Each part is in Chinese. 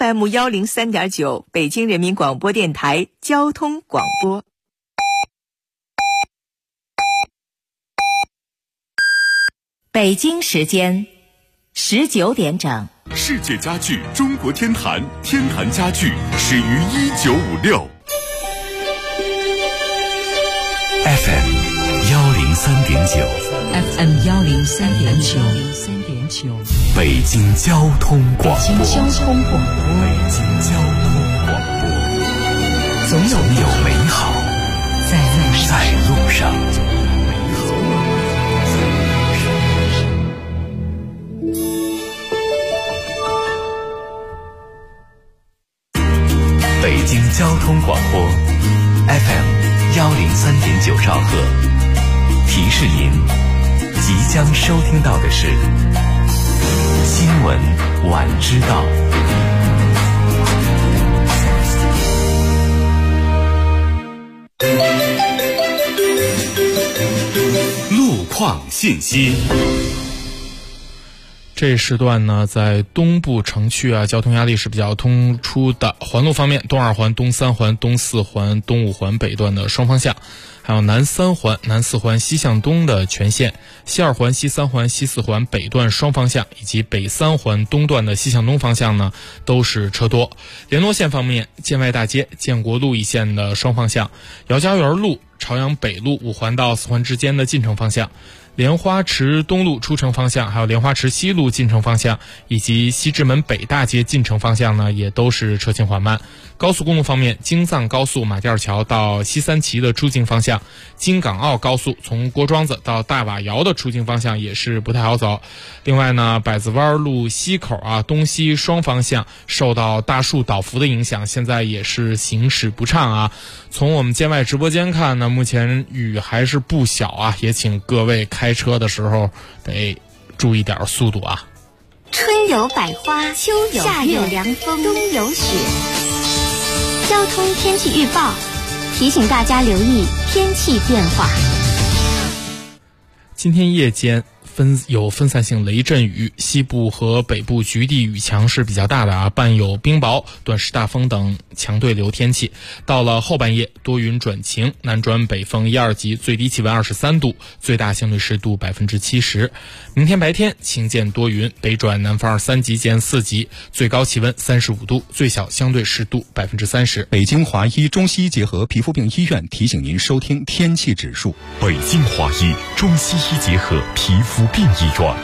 FM103.9，北京人民广播电台交通广播。北京时间19点整。 世界家具中国天坛，天坛家具始于1956。FM 103.9，FM 103.9， 北京交通广播， 北京交通广播， 总有美好在路上。北京交通广播 FM 103.9兆赫，提示您即将收听到的是新闻晚知道。路况信息。 这时段呢，在东部城区交通压力是比较突出的。环路方面，东二环、东三环、东四环、东五环北段的双方向，还有南三环、南四环西向东的全线，西二环、西三环、西四环北段双方向，以及北三环东段的西向东方向呢，都是车多。联络线方面，建外大街、建国路一线的双方向，姚家园路、朝阳北路五环到四环之间的进城方向，莲花池东路出城方向，还有莲花池西路进城方向，以及西直门北大街进城方向呢，也都是车行缓慢。高速公路方面，京藏高速马甸桥到西三旗的出境方向，京港澳高速从郭庄子到大瓦窑的出境方向也是不太好走。另外呢，百子湾路西口东西双方向受到大树倒伏的影响，现在也是行驶不畅从我们监外直播间看呢，目前雨还是不小也请各位开车的时候得注意点速度春有百花，秋有夏有凉风，冬有雪。交通天气预报提醒大家留意天气变化。 今天夜间有分散性雷阵雨，西部和北部局地雨强是比较大的伴有冰雹、短时大风等强对流天气。到了后半夜，多云转晴，南转北风1、2级，最低气温23度，最大相对湿度70%。明天白天晴间多云，北转南风3级见4级，最高气温35度，最小相对湿度30%。 北京华医中西医结合皮肤病医院提醒您收听天气指数。 北京华医中西医结合皮肤病医院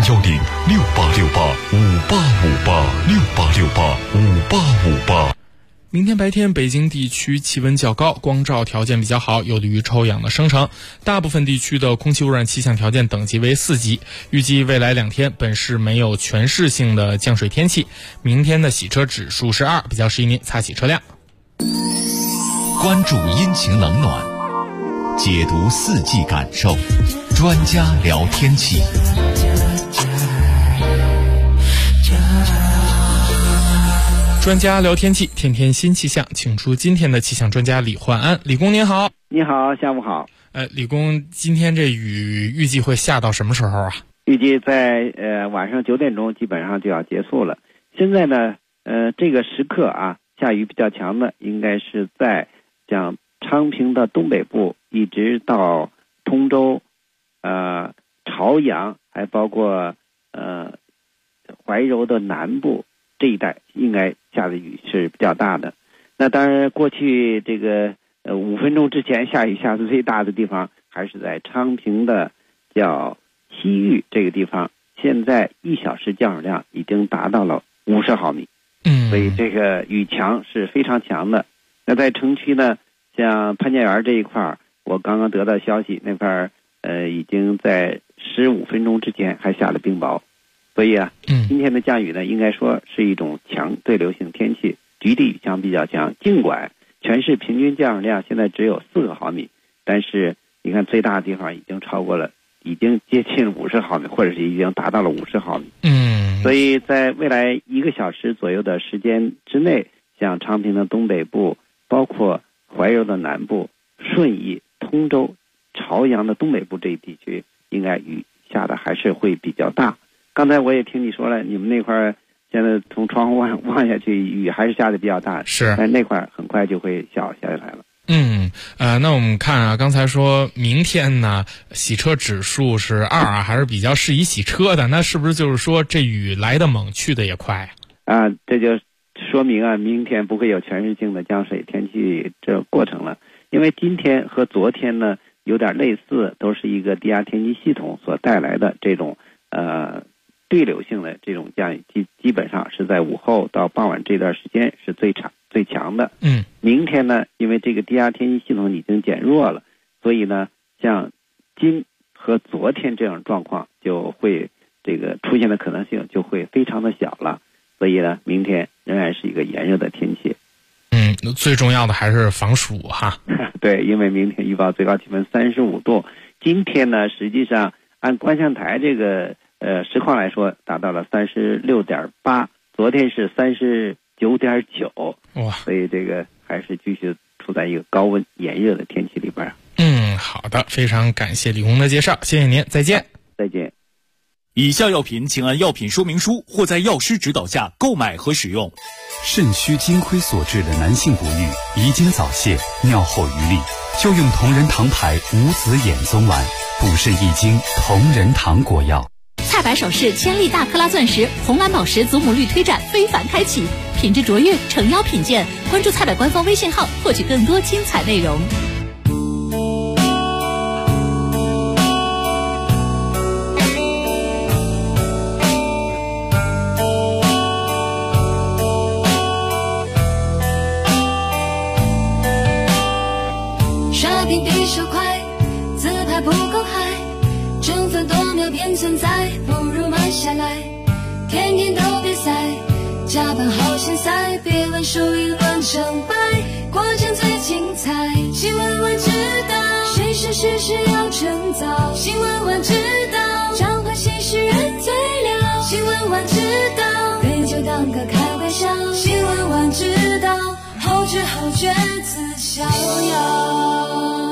，010-6868-5858，6868-5858。 明天白天北京地区气温较高，光照条件比较好，有利于臭氧的生成。大部分地区的空气污染气象条件等级为4级。预计未来2天本市没有全市性的降水天气。明天的洗车指数是2，比较适宜您擦洗车辆。 关注阴晴冷暖，解读四季感受，专家聊天气。 专家聊天气，天天新气象，请出今天的气象专家李焕安。李工您好。 你好，下午好。 李工，今天这雨预计会下到什么时候预计在晚上9点钟基本上就要结束了。现在呢，这个时刻下雨比较强的应该是在像昌平的东北部一直到通州、朝阳，还包括怀柔的南部这一带，应该下的雨是比较大的。那当然，过去这个5分钟之前下雨下的最大的地方还是在昌平的叫西域这个地方，现在1小时降水量已经达到了50毫米。所以这个雨强是非常强的。那在城区呢，像潘家园这一块，我刚刚得到消息，那块已经在15分钟之前还下了冰雹。所以今天的降雨呢，应该说是一种强对流性天气，局地雨强比较强。尽管全市平均降水量现在只有4个毫米，但是你看最大的地方已经超过了，已经接近50毫米，或者是已经达到了50毫米。所以在未来1个小时左右的时间之内，像昌平的东北部，包括怀柔的南部、顺义、通州、朝阳的东北部这一地区，应该雨下的还是会比较大。刚才我也听你说了，你们那块现在从窗户望下去，雨还是下的比较大， 是， 但是那块很快就会小下来了。 那我们看啊，刚才说明天呢，洗车指数是2啊，还是比较适宜洗车的。那是不是就是说这雨来得猛，去的也快啊？这就说明啊，明天不会有全市性的降水天气这过程了。因为今天和昨天呢有点类似，都是一个低压天气系统所带来的这种对流性的这种降雨，基本上是在午后到傍晚这段时间是最强的。明天呢，因为这个低压天气系统已经减弱了，所以呢，像今和昨天这样状况就会这个出现的可能性就会非常的小了。所以呢，明天仍然是一个炎热的天气。 最重要的还是防暑哈。 对，因为明天预报最高气温35度，今天呢，实际上按观象台这个实况来说，达到了36.8，昨天是39.9，哇！所以这个还是继续处在一个高温炎热的天气里边。 好的，非常感谢李红的介绍，谢谢您，再见。 再见。 以下药品请按药品说明书或在药师指导下购买和使用。 肾虚精亏所致的男性不育、遗精早泄、尿后余力，就用同仁堂牌无子衍宗丸，补肾益精，同仁堂果药。 蔡白首饰千利大克拉钻石红蓝宝石祖母绿推展非凡开启，品质卓越，诚邀品鉴。关注蔡白官方微信号，获取更多精彩内容。 刷屏比手快，自拍不够嗨，争分夺秒变存在，不如慢下来，天天都比赛，加班好现赛，别问输赢论成败，过程最精彩。新闻晚知道，谁是事实要趁早，新闻晚知道，掌握新事人最了，新闻晚知道，对就当个开玩笑，新闻晚知道，后知后觉自逍遥。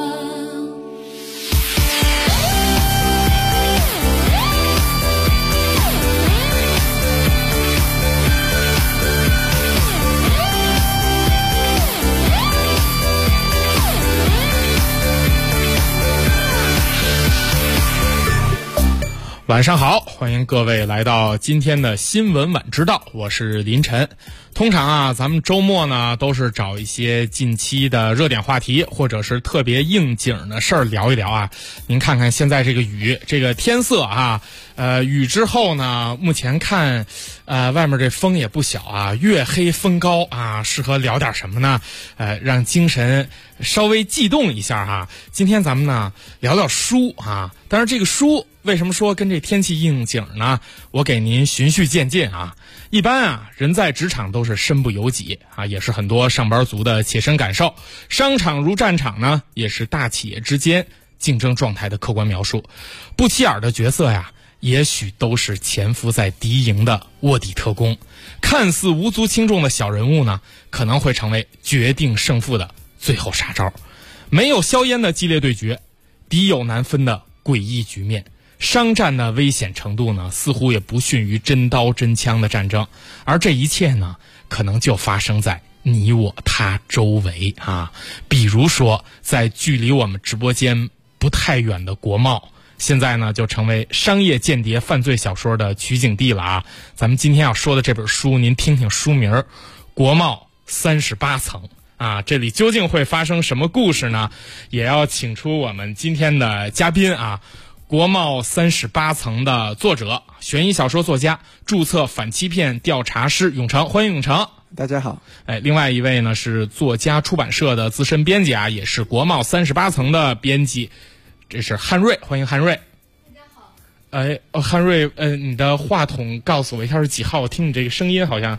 晚上好，欢迎各位来到今天的新闻晚知道，我是林晨。通常啊，咱们周末呢都是找一些近期的热点话题，或者是特别应景的事儿聊一聊啊。您看看现在这个雨，这个天色啊，雨之后呢，目前看，外面这风也不小啊，月黑风高啊，适合聊点什么呢？让精神稍微悸动一下哈。今天咱们呢聊聊书啊，当然这个书为什么说跟这天气应景呢？我给您循序渐进啊。一般啊，人在职场都是身不由己啊，也是很多上班族的切身感受。商场如战场呢，也是大企业之间竞争状态的客观描述。不起眼的角色呀，也许都是潜伏在敌营的卧底特工。看似无足轻重的小人物呢，可能会成为决定胜负的最后杀招。没有硝烟的激烈对决，敌友难分的诡异局面，商战的危险程度呢，似乎也不逊于真刀真枪的战争，而这一切呢，可能就发生在你我他周围啊。比如说，在距离我们直播间不太远的国贸，现在呢就成为商业间谍犯罪小说的取景地了啊。咱们今天要说的这本书，您听听书名《国贸38层》啊，这里究竟会发生什么故事呢？也要请出我们今天的嘉宾啊。国贸38层的作者，悬疑小说作家，注册反欺骗调查师永成，欢迎永成。 大家好。 另外一位呢是作家出版社的资深编辑啊，也是国贸38层的编辑，这是汉瑞，欢迎汉瑞。 大家好。汉瑞，你的话筒告诉我一下是几号？我听你这个声音好像。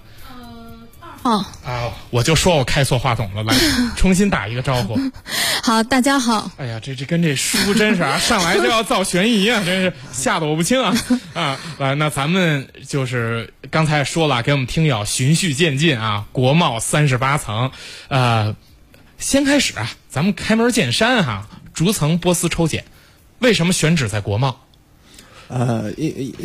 2号。 啊，我就说我开错话筒了，来，重新打一个招呼。 好，大家好。 哎呀，这跟这书真是啊，上来就要造悬疑啊，真是吓得我不轻啊！那咱们就是刚才说了，给我们听友循序渐进啊，国贸38层，先开始啊，咱们开门见山哈，逐层波斯抽检，为什么选址在国贸？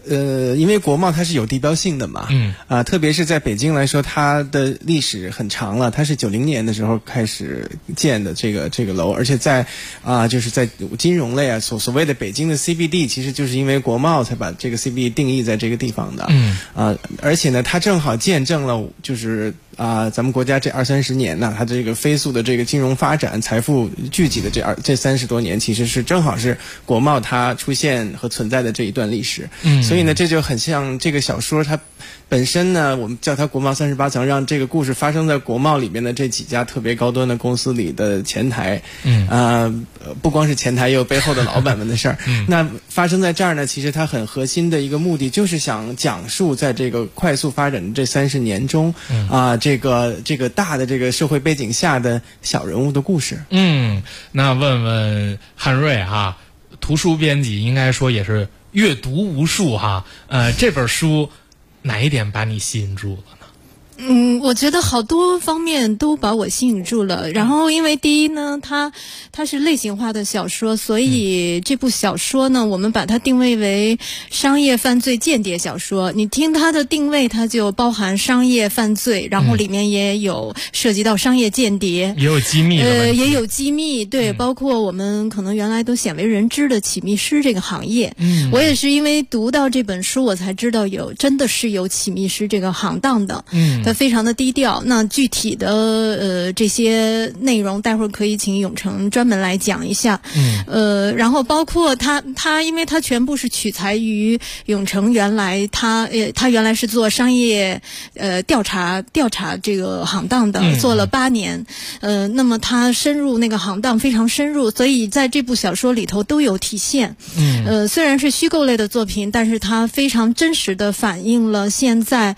因为国贸它是有地标性的嘛，特别是在北京来说，它的历史很长了，它是90年的时候开始建的这个楼，而且在就是在金融类所谓的北京的 CBD， 其实就是因为国贸才把这个 CBD 定义在这个地方的，而且呢，它正好见证了就是咱们国家这20-30年呢，它这个飞速的这个金融发展、财富聚集的这30多年，其实是正好是国贸它出现和存在的这一段历史。所以呢，这就很像这个小说它本身呢，我们叫它国贸38层，让这个故事发生在国贸里面的这几家特别高端的公司里的前台，不光是前台，也有背后的老板们的事儿。那发生在这儿呢，其实它很核心的一个目的就是想讲述在这个快速发展的这30年中，这个大的这个社会背景下的小人物的故事。 那问问汉瑞哈，图书编辑应该说也是阅读无数哈，这本书哪一点把你吸引住了呢？ 我觉得好多方面都把我吸引住了。然后因为第一呢，它是类型化的小说，所以这部小说呢，我们把它定位为商业犯罪间谍小说。你听它的定位，它就包含商业犯罪，然后里面也有涉及到商业间谍， 也有机密的问题， 也有机密，对，包括我们可能原来都鲜为人知的起密师这个行业。我也是因为读到这本书，我才知道真的是有起密师这个行当的。它非常的低调。那具体的这些内容，待会儿可以请永成专门来讲一下。然后包括他因为他全部是取材于永成原来他原来是做商业调查这个行当的，做了8年。那么他深入那个行当非常深入，所以在这部小说里头都有体现。虽然是虚构类的作品，但是它非常真实的反映了现在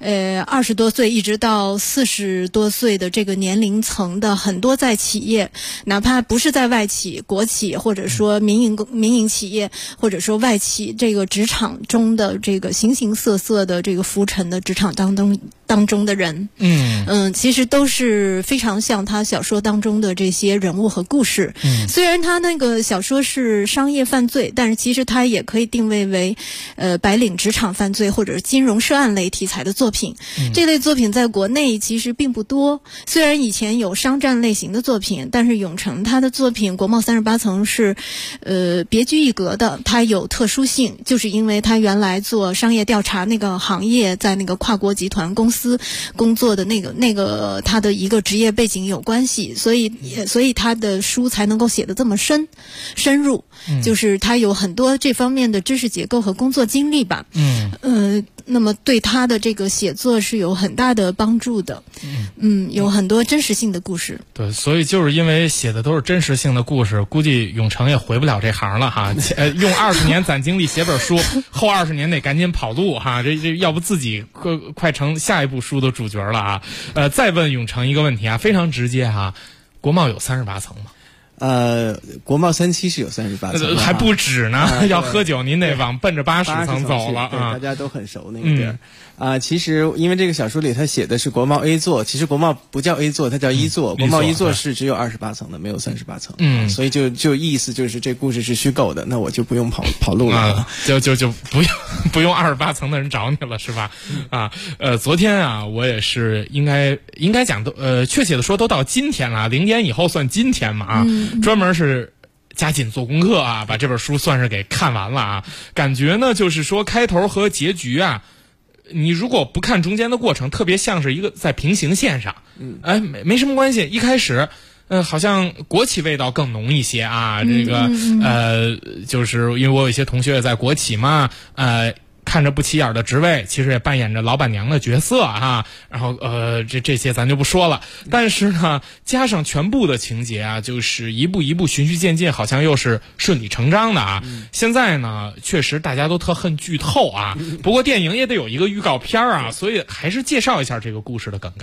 20多岁一直到40多岁的这个年龄层的很多在企业，哪怕不是在外企、国企，或者说民营企业，或者说外企这个职场中的这个形形色色的这个浮沉的职场当中的人，其实都是非常像他小说当中的这些人物和故事。虽然他那个小说是商业犯罪，但是其实他也可以定位为白领职场犯罪或者金融涉案类题材的作品。这类作品在国内其实并不多，虽然以前有商战类型的作品，但是永成他的作品《国贸38层》是别具一格的，它有特殊性，就是因为他原来做商业调查那个行业，在那个跨国集团公司工作的那个他的一个职业背景有关系，所以他的书才能够写得这么深入，就是他有很多这方面的知识结构和工作经历吧。那么对他的这个写作是有很大的帮助的。有很多真实性的故事。 对，所以就是因为写的都是真实性的故事，估计永成也回不了这行了哈。用20年攒精力写本书，后20年得赶紧跑路哈，这要不自己快成下一部书的主角了啊。再问永成一个问题啊，非常直接哈，国贸有38层吗？ 国贸37是有38层， 还不止呢。要喝酒您得往奔着80层走了啊。 大家都很熟那个地儿。其实因为这个小说里他写的是国贸 A 座，其实国贸不叫 A 座，它叫一座。国贸一座是只有28层的，没有38层。所以就意思就是这故事是虚构的，那我就不用跑路了， 就不用28层的人找你了，是吧？昨天啊，我也是应该讲确切的说都到今天了，0点以后算今天嘛啊。专门是加紧做功课啊，把这本书算是给看完了啊。感觉呢就是说开头和结局啊，你如果不看中间的过程，特别像是一个在平行线上。没什么关系。一开始好像国企味道更浓一些啊。这个就是因为我有一些同学在国企嘛，看着不起眼的职位，其实也扮演着老板娘的角色啊。然后这些咱就不说了。但是呢，加上全部的情节啊，就是一步一步循序渐进，好像又是顺理成章的啊。现在呢，确实大家都特恨剧透啊。不过电影也得有一个预告片啊，所以还是介绍一下这个故事的梗概。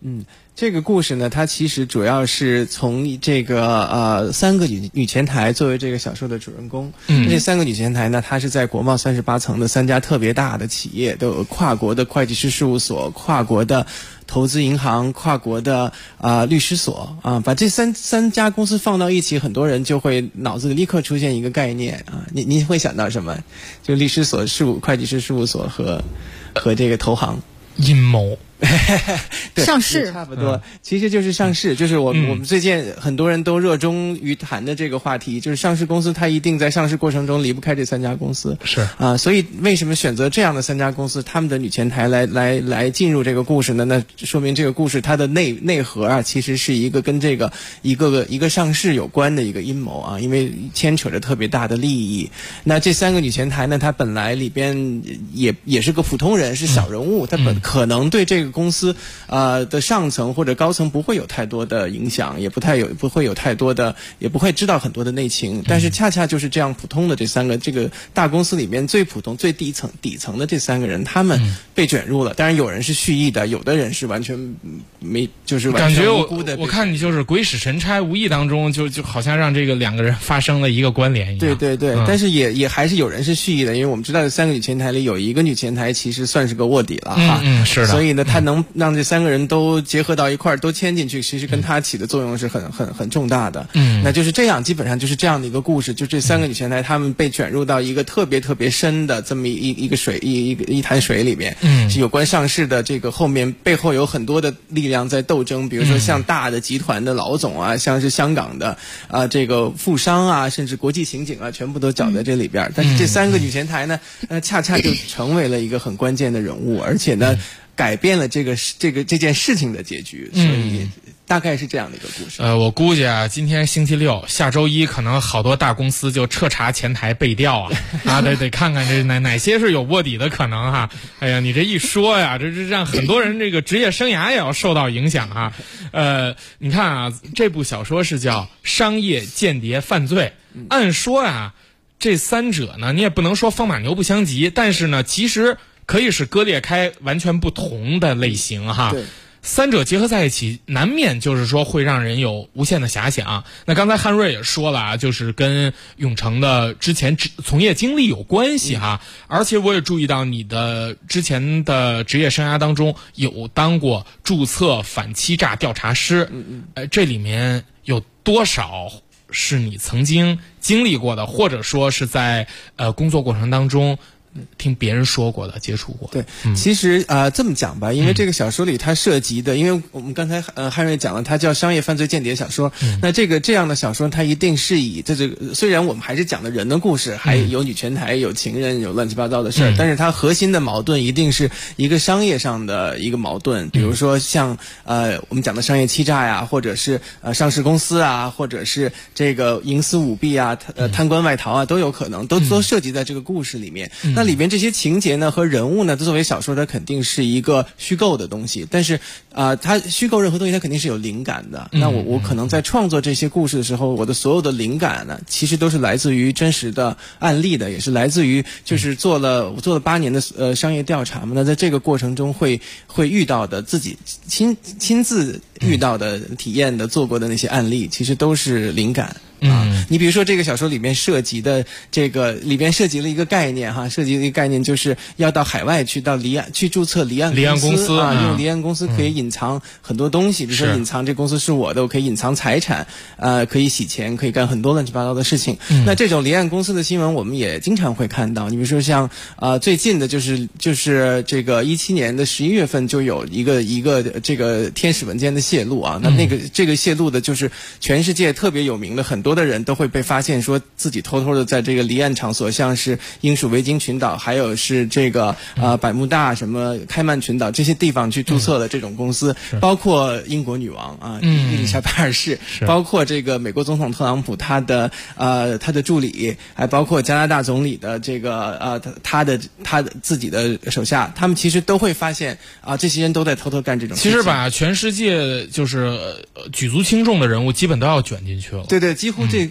这个故事呢，它其实主要是从这个3个女前台作为这个小说的主人公。这3个女前台呢，它是在国贸38层的3家特别大的企业，都有跨国的会计师事务所、跨国的投资银行、跨国的律师所啊。把这三家公司放到一起，很多人就会脑子里立刻出现一个概念啊，你会想到什么？就律师所、会计师事务所和这个投行阴谋。 对， 上市差不多，其实就是上市，就是我们最近很多人都热衷于谈的这个话题，就是上市公司它一定在上市过程中离不开这3家公司， 是啊，所以为什么选择这样的3家公司，他们的女前台来进入这个故事呢？那说明这个故事它的内核啊，其实是一个跟这个一个上市有关的一个阴谋啊，因为牵扯着特别大的利益。那这3个女前台呢，她本来里边也是个普通人，是小人物，她可能对这个公司的上层或者高层不会有太多的影响，也不会有太多的，也不会知道很多的内情。但是恰恰就是这样普通的这3个这个大公司里面最普通最底层的这3个人，他们被卷入了。当然有人是蓄意的，有的人是完全没，就是完全无辜的。 我看你就是鬼使神差，无意当中就好像让这个2个人发生了一个关联一样。 对，但是也还是有人是蓄意的，因为我们知道这3个女前台里有一个女前台其实算是个卧底了哈。 是的。 所以呢，她能让这3个人都结合到一块儿，都牵进去，其实跟他起的作用是很重大的。那就是这样，基本上就是这样的一个故事。就这3个女前台，她们被卷入到一个特别特别深的这么一潭水里面。是有关上市的这个后面背后有很多的力量在斗争，比如说像大的集团的老总啊，像是香港的这个富商啊，甚至国际刑警啊，全部都搅在这里边。但是这3个女前台呢，恰恰就成为了一个很关键的人物，而且呢，改变了这件事情的结局，所以大概是这样的一个故事。 我估计啊，今天星期六，下周一可能好多大公司就彻查前台背调啊，得看看这哪些是有卧底的可能哈。哎呀，你这一说呀，这让很多人这个职业生涯也要受到影响哈。你看啊，这部小说是叫《商业间谍犯罪》，按说啊，这3者呢，你也不能说风马牛不相及，但是呢，其实可以是割裂开完全不同的类型哈。 对 ，3者结合在一起，难免就是说会让人有无限的遐想。那刚才汉瑞也说了啊，就是跟永成的之前从业经历有关系哈。而且我也注意到你的之前的职业生涯当中有当过注册反欺诈调查师。这里面有多少是你曾经经历过的，或者说是在工作过程当中听别人说过的、接触过的？ 对，其实这么讲吧，因为这个小说里它涉及的，因为我们刚才汉瑞讲了，它叫商业犯罪间谍小说。那这样的小说，它一定是以这个，虽然我们还是讲的人的故事，还有女前台、有情人、有乱七八糟的事儿，但是它核心的矛盾一定是一个商业上的一个矛盾。比如说像我们讲的商业欺诈呀，或者是上市公司啊，或者是这个营私舞弊啊、贪官外逃啊，都有可能，都涉及在这个故事里面。那里边这些情节呢和人物呢，作为小说，它肯定是一个虚构的东西。但是它虚构任何东西，它肯定是有灵感的。那我可能在创作这些故事的时候，我的所有的灵感呢，其实都是来自于真实的案例的，也是来自于就是做了8年的商业调查嘛。那在这个过程中会遇到的，自己亲自遇到的、体验的、做过的那些案例，其实都是灵感。你比如说这个小说里面涉及的里边涉及了一个概念哈，涉及了一个概念就是要到海外到离岸去注册离岸公司啊，因为离岸公司可以隐藏很多东西，比如说隐藏这公司是我的，我可以隐藏财产，可以洗钱，可以干很多乱七八糟的事情。那这种离岸公司的新闻我们也经常会看到，你比如说像最近的就是这个17年的11月份就有一个这个天使文件的泄露啊，这个泄露的就是全世界特别有名的很多的人都会被发现说自己偷偷的在这个离岸场所，像是英属维京群岛，还有是这个百慕大、什么开曼群岛这些地方去注册了这种公司，包括英国女王伊丽莎白二世，包括这个美国总统特朗普他的助理，还包括加拿大总理的这个他的自己的手下，他们其实都会发现这些人都在偷偷干这种事情。 其实把全世界就是举足轻重的人物基本都要卷进去了。 对，几乎这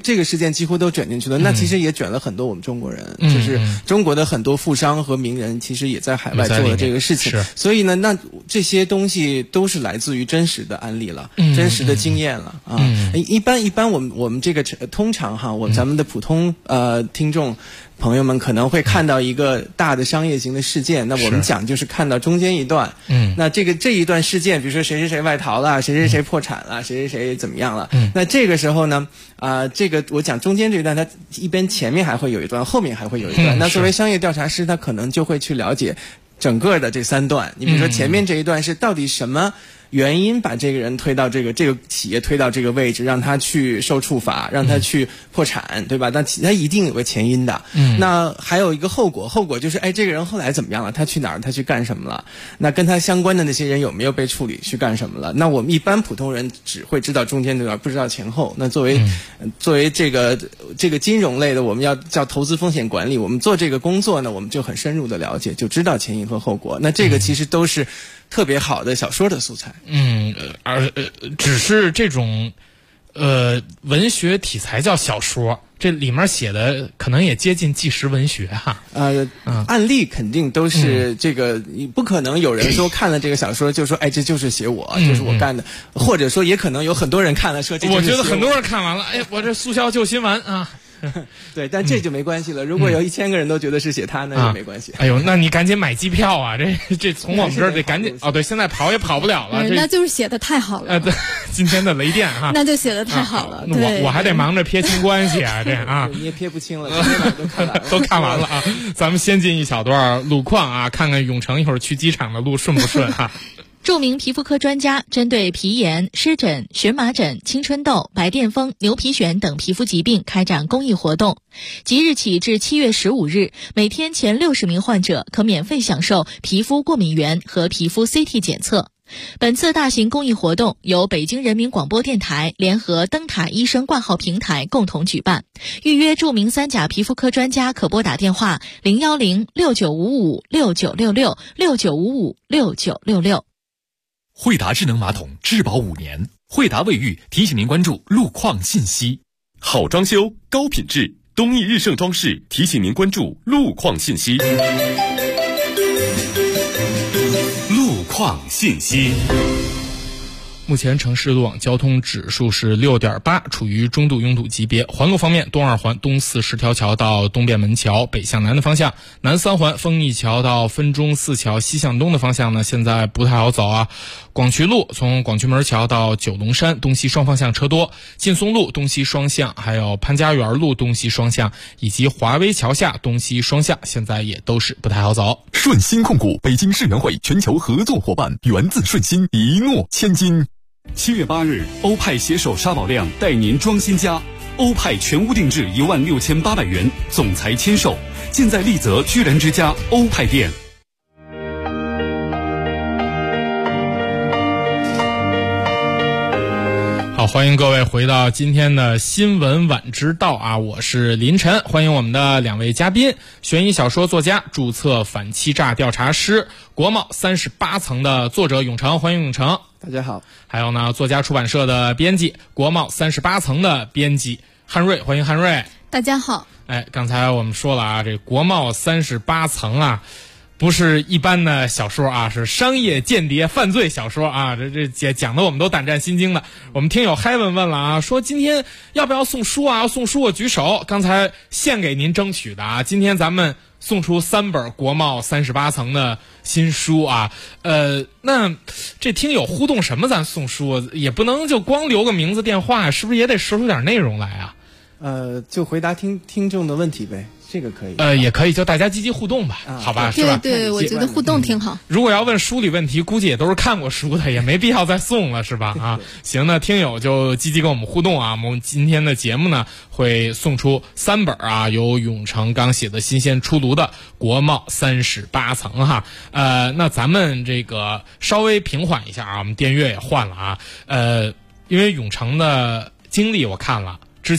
这个事件几乎都卷进去了，那其实也卷了很多我们中国人，就是中国的很多富商和名人其实也在海外做了这个事情，所以呢，那这些东西都是来自于真实的案例了，真实的经验了啊。一般我们这个通常哈，咱们的普通听众朋友们可能会看到一个大的商业型的事件，那我们讲就是看到中间一段，那这一段事件，比如说谁谁谁外逃了，谁谁谁破产了，谁谁谁怎么样了，那这个时候呢，这个我讲中间这一段，它一边前面还会有一段，后面还会有一段，那作为商业调查师，他可能就会去了解整个的这3段。你比如说前面这一段是到底什么原因把这个人推到这个企业推到这个位置，让他去受处罚，让他去破产，对吧？但他一定有个前因的。那还有一个后果就是这个人后来怎么样了？他去哪儿？他去干什么了？那跟他相关的那些人有没有被处理？去干什么了？那我们一般普通人只会知道中间这段，不知道前后。那作为这个金融类的，我们要叫投资风险管理，我们做这个工作呢，我们就很深入的了解，就知道前因和后果。那这个其实都是特别好的小说的素材。 只是这种文学题材叫小说，这里面写的可能也接近纪实文学哈。 案例肯定都是这个，你不可能有人说看了这个小说就说这就是写我，就是我干的，或者说也可能有很多人看了说这就是写我。 觉得很多人看完了，我这速效救心丸啊。 对，但这就没关系了。如果有1000个人都觉得是写他，那也没关系。 那你赶紧买机票啊！这从我们这儿得赶紧对，现在跑也跑不了了。 那就是写的太好了。 对，今天的雷电哈， 那就写的太好了。对， 我还得忙着撇清关系啊，这你也撇不清了， 都看完了啊。咱们先进一小段路况啊，看看永城一会儿去机场的路顺不顺哈。 著名皮肤科专家针对皮炎、湿疹、荨麻疹、青春痘、白癜风、牛皮癣等皮肤疾病开展公益活动。即日起至7月15日，每天前60名患者可免费享受皮肤过敏原和皮肤 CT 检测。本次大型公益活动由北京人民广播电台联合灯塔医生挂号平台共同举办。预约著名3甲皮肤科专家可拨打电话010-6955-6966 惠达智能马桶质保5年，惠达卫浴提醒您关注路况信息。 好装修高品质，东义日盛装饰提醒您关注路况信息。路况信息。 目前城市路网交通指数是6.8，处于中度拥堵级别。环路方面，东2环东四10条桥到东便门桥北向南的方向，南3环丰益桥到分钟4桥西向东的方向呢，现在不太好走啊。广渠路从广渠门桥到九龙山东西双方向车多，劲松路东西双向，还有潘家园路东西双向，以及华威桥下东西双向，现在也都是不太好走。 顺鑫控股北京世园会全球合作伙伴，源自顺鑫，一诺千金。7月8日，欧派携手沙宝亮带您装新家，欧派全屋定制16800元，总裁签售，现在丽泽居然之家欧派店。 好，欢迎各位回到今天的新闻晚知道啊，我是林晨，欢迎我们的2位嘉宾，悬疑小说作家、注册反欺诈调查师、国贸38层的作者永成，欢迎永成。 大家好。 还有呢，作家出版社的编辑，国贸38层的编辑汉瑞，欢迎汉瑞。 大家好。 刚才我们说了啊，这国贸38层啊，不是一般的小说啊，是商业间谍犯罪小说啊，这讲的我们都胆战心惊的。我们听友 Heaven 问了啊，说今天要不要送书啊？要送书我举手。刚才献给您争取的啊，今天咱们送出3本国贸38层的新书啊。那这听友互动什么？咱送书也不能就光留个名字电话，是不是也得说出点内容来啊？ 就回答听众的问题呗。这个可以， 也可以，就大家积极互动吧，好吧，是吧？ 对，我觉得互动挺好。 如果要问书里问题，估计也都是看过书的，也没必要再送了，是吧？啊，行，那听友就积极跟我们互动啊。我们今天的节目呢，会送出3本啊，由永成刚写的新鲜出炉的国贸38层哈。那咱们这个稍微平缓一下啊，我们电乐也换了啊。因为永成的经历我看了，之前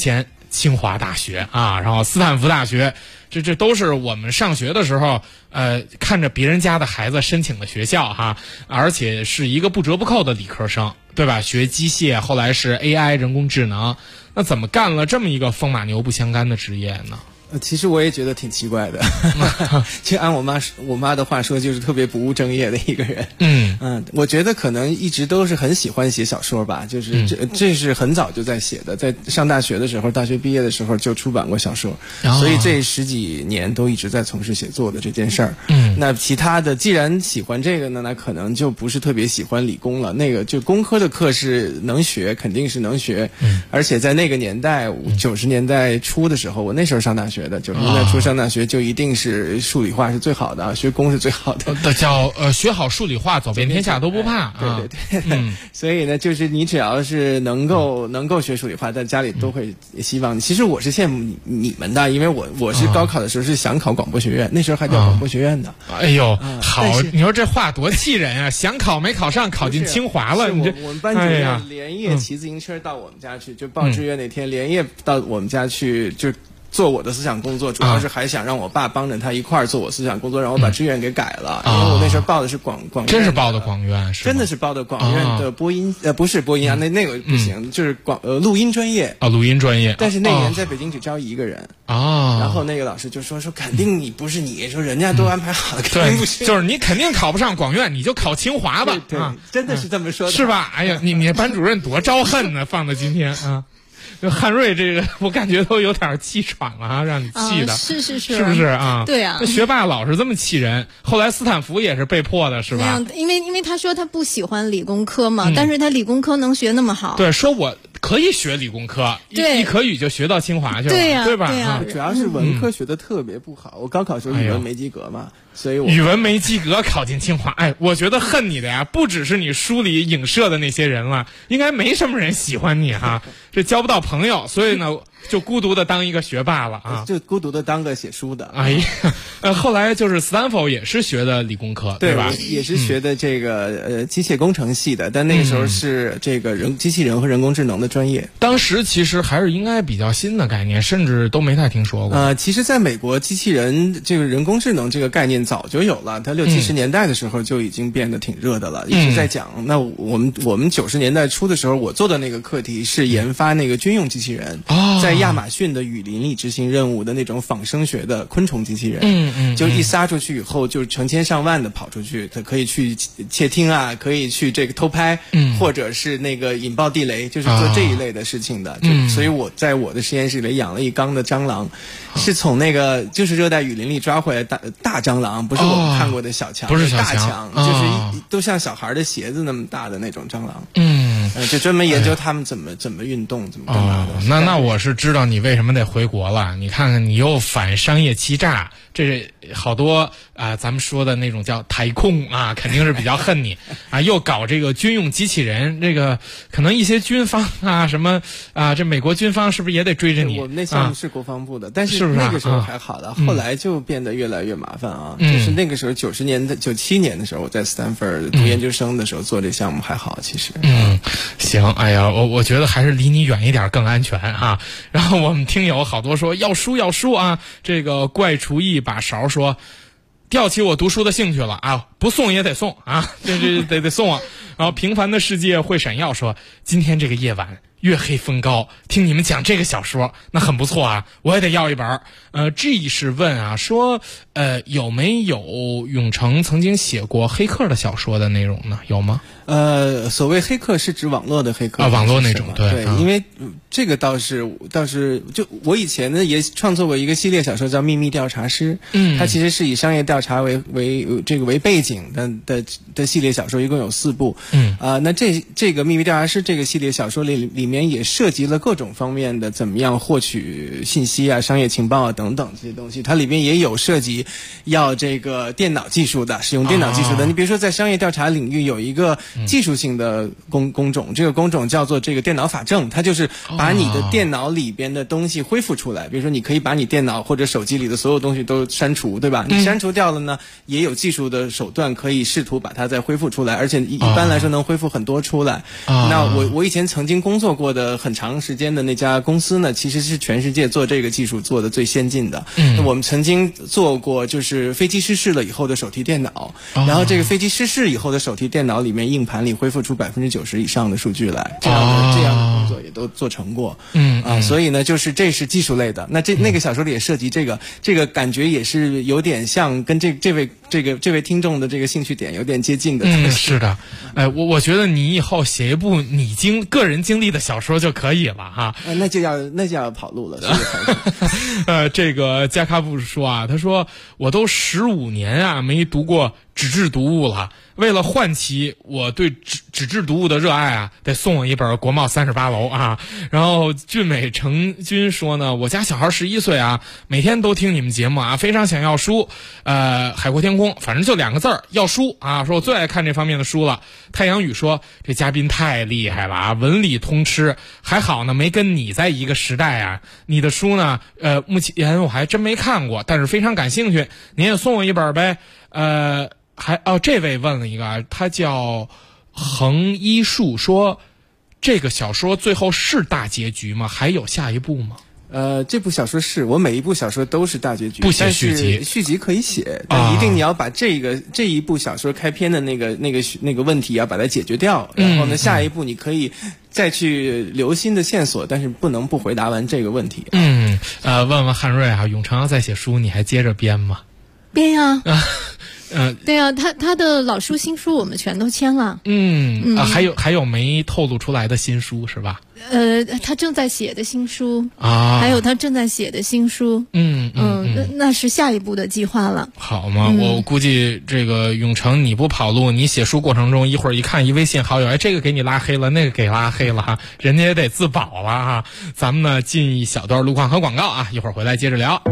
清华大学啊，然后斯坦福大学，这都是我们上学的时候看着别人家的孩子申请的学校哈，而且是一个不折不扣的理科生，对吧？学机械，后来是 AI 人工智能，那怎么干了这么一个风马牛不相干的职业呢？ 其实我也觉得挺奇怪的，就按我妈的话说，就是特别不务正业的一个人。我觉得可能一直都是很喜欢写小说吧，就是这是很早就在写的，在上大学的时候，大学毕业的时候就出版过小说，所以这10几年都一直在从事写作的这件事儿。那其他的，既然喜欢这个呢，那可能就不是特别喜欢理工了。那个就工科的课是能学，肯定是能学，而且在那个年代，90年代初的时候，我那时候上大学。90年代初上大学就一定是数理化是最好的，学工是最好的。 叫学好数理化，走遍天下都不怕。 对。所以呢，就是你只要是能够学数理化，在家里都会希望。其实我是羡慕你们的，因为我是高考的时候是想考广播学院，那时候还叫广播学院的。 哎呦，好，你说这话多气人啊！想考没考上，考进清华了。 我们班主任连夜骑自行车到我们家去，就报志愿那天连夜到我们家去就。做我的思想工作，主要是还想让我爸帮着他一块儿做我思想工作，让我把志愿给改了。因为我那时候报的是广院， 真是报的广院， 真的是报的广院的播音，不是播音啊，那个不行，就是录音专业啊，录音专业。 但是那年在北京只招一个人啊， 然后那个老师就说肯定你不是你，说人家都安排好了，肯定不是， 就是你肯定考不上广院，你就考清华吧。 对，真的是这么说的， 是吧？哎呀，你班主任多招恨呢，放到今天啊。就汉瑞这个，我感觉都有点气喘了啊，让你气的， 是是不是啊？ 对啊， 那学霸老是这么气人。后来斯坦福也是被迫的，是吧？ 因为他说他不喜欢理工科嘛，但是他理工科能学那么好。 对，说我可以学理工科，一可语就学到清华去了，对吧？ 主要是文科学的特别不好，我高考时候语文没及格嘛，所以我语文没及格考进清华。哎，我觉得恨你的呀，不只是你书里影射的那些人了，应该没什么人喜欢你哈，这交不到朋友，所以呢，就孤独的当一个学霸了啊， 就孤独的当个写书的。 哎呀，后来就是斯坦福也是学的理工科，对吧？ 也是学的这个机械工程系的，但那个时候是这个机器人和人工智能的专业。 当时其实还是应该比较新的概念，甚至都没太听说过。 其实在美国，机器人这个人工智能这个概念早就有了，它60、70年代的时候就已经变得挺热的了，一直在讲。那我们90年代初的时候，我做的那个课题是研发那个军用机器人，在亚马逊的雨林里执行任务的那种仿生学的昆虫机器人。就一撒出去以后，就成千上万的跑出去，它可以去窃听啊，可以去这个偷拍，或者是那个引爆地雷，就是做这一类的事情的。所以我在我的实验室里养了一缸的蟑螂，是从那个就是热带雨林里抓回来大蟑螂，不是我们看过的小强， 不是小大强，就是都像小孩的鞋子那么大的那种蟑螂。就专门研究他们怎么运动，怎么干嘛的。 那我是知道你为什么得回国了。你看看，你又反商业欺诈，这好多咱们说的那种叫台控啊，肯定是比较恨你啊。又搞这个军用机器人，这个可能一些军方啊什么这美国军方是不是也得追着你？ 我们那项目是国防部的，但是那个时候还好了，后来就变得越来越麻烦啊。就是那个时候97年的时候，我在斯坦福读研究生的时候做这项目还好，其实。 行，哎呀，我觉得还是离你远一点更安全啊。然后我们听友好多说要输啊，这个怪厨艺把勺说吊起我读书的兴趣了啊，不送也得送啊，这得送啊。然后平凡的世界会闪耀说今天这个夜晚月黑风高，听你们讲这个小说那很不错啊，我也得要一本。G 是问啊，说有没有永成曾经写过黑客的小说的内容呢？有吗？ 所谓黑客是指网络的黑客网络那种，对， 因为这个倒是就我以前呢也创作过一个系列小说叫《秘密调查师》，它其实是以商业调查为背景的系列小说，一共有4部。那这个《秘密调查师》这个系列小说里面也涉及了各种方面的怎么样获取信息啊、商业情报啊等等这些东西，它里面也有涉及要这个电脑技术的，使用电脑技术的。你比如说在商业调查领域有一个技术性的工种，这个工种叫做这个电脑法政，它就是把你的电脑里边的东西恢复出来。比如说，你可以把你电脑或者手机里的所有东西都删除，对吧？你删除掉了呢，也有技术的手段可以试图把它再恢复出来，而且一般来说能恢复很多出来。那我以前曾经工作过的很长时间的那家公司呢，其实是全世界做这个技术做的最先进的。那我们曾经做过就是飞机失事了以后的手提电脑，然后这个飞机失事以后的手提电脑里面硬盘里恢复出90%以上的数据来，这样的工作也都做成过。所以呢，就是这是技术类的。那个小说里也涉及这个感觉也是有点像跟这位听众的这个兴趣点有点接近的。 是的。我觉得你以后写一部你个人经历的小说就可以了哈。 那就要跑路了。 这个加卡布说啊，他说我都15年啊没读过纸质读物了，为了唤起我对纸质读物的热爱啊，得送我一本《国贸38楼》啊。然后俊美成军说呢，我家小孩11岁啊，每天都听你们节目啊，非常想要书。海阔天空，反正就2个字儿，要书啊。说我最爱看这方面的书了。太阳雨说，这嘉宾太厉害了啊，文理通吃，还好呢没跟你在一个时代啊。你的书呢，目前我还真没看过，但是非常感兴趣，您也送我一本呗。这位问了一个，他叫横一树，说这个小说最后是大结局吗？还有下一部吗？ 这部小说是我每一部小说都是大结局， 不写续集， 但是续集可以写，但一定你要把这一部小说开篇的那个问题要把它解决掉，然后呢，下一步你可以再去留新的线索，但是不能不回答完这个问题。 问问汉瑞啊，永成要再写书，你还接着编吗？ 编呀。对啊，他的老书新书我们全都签了。 还有没透露出来的新书是吧？ 他正在写的新书啊， 还有他正在写的新书。那是下一步的计划了。 好嘛，我估计这个永成你不跑路，你写书过程中一会儿一看一微信好友，这个给你拉黑了，那个给拉黑了哈，人家也得自保了哈。咱们呢进一小段路况和广告啊，一会儿回来接着聊。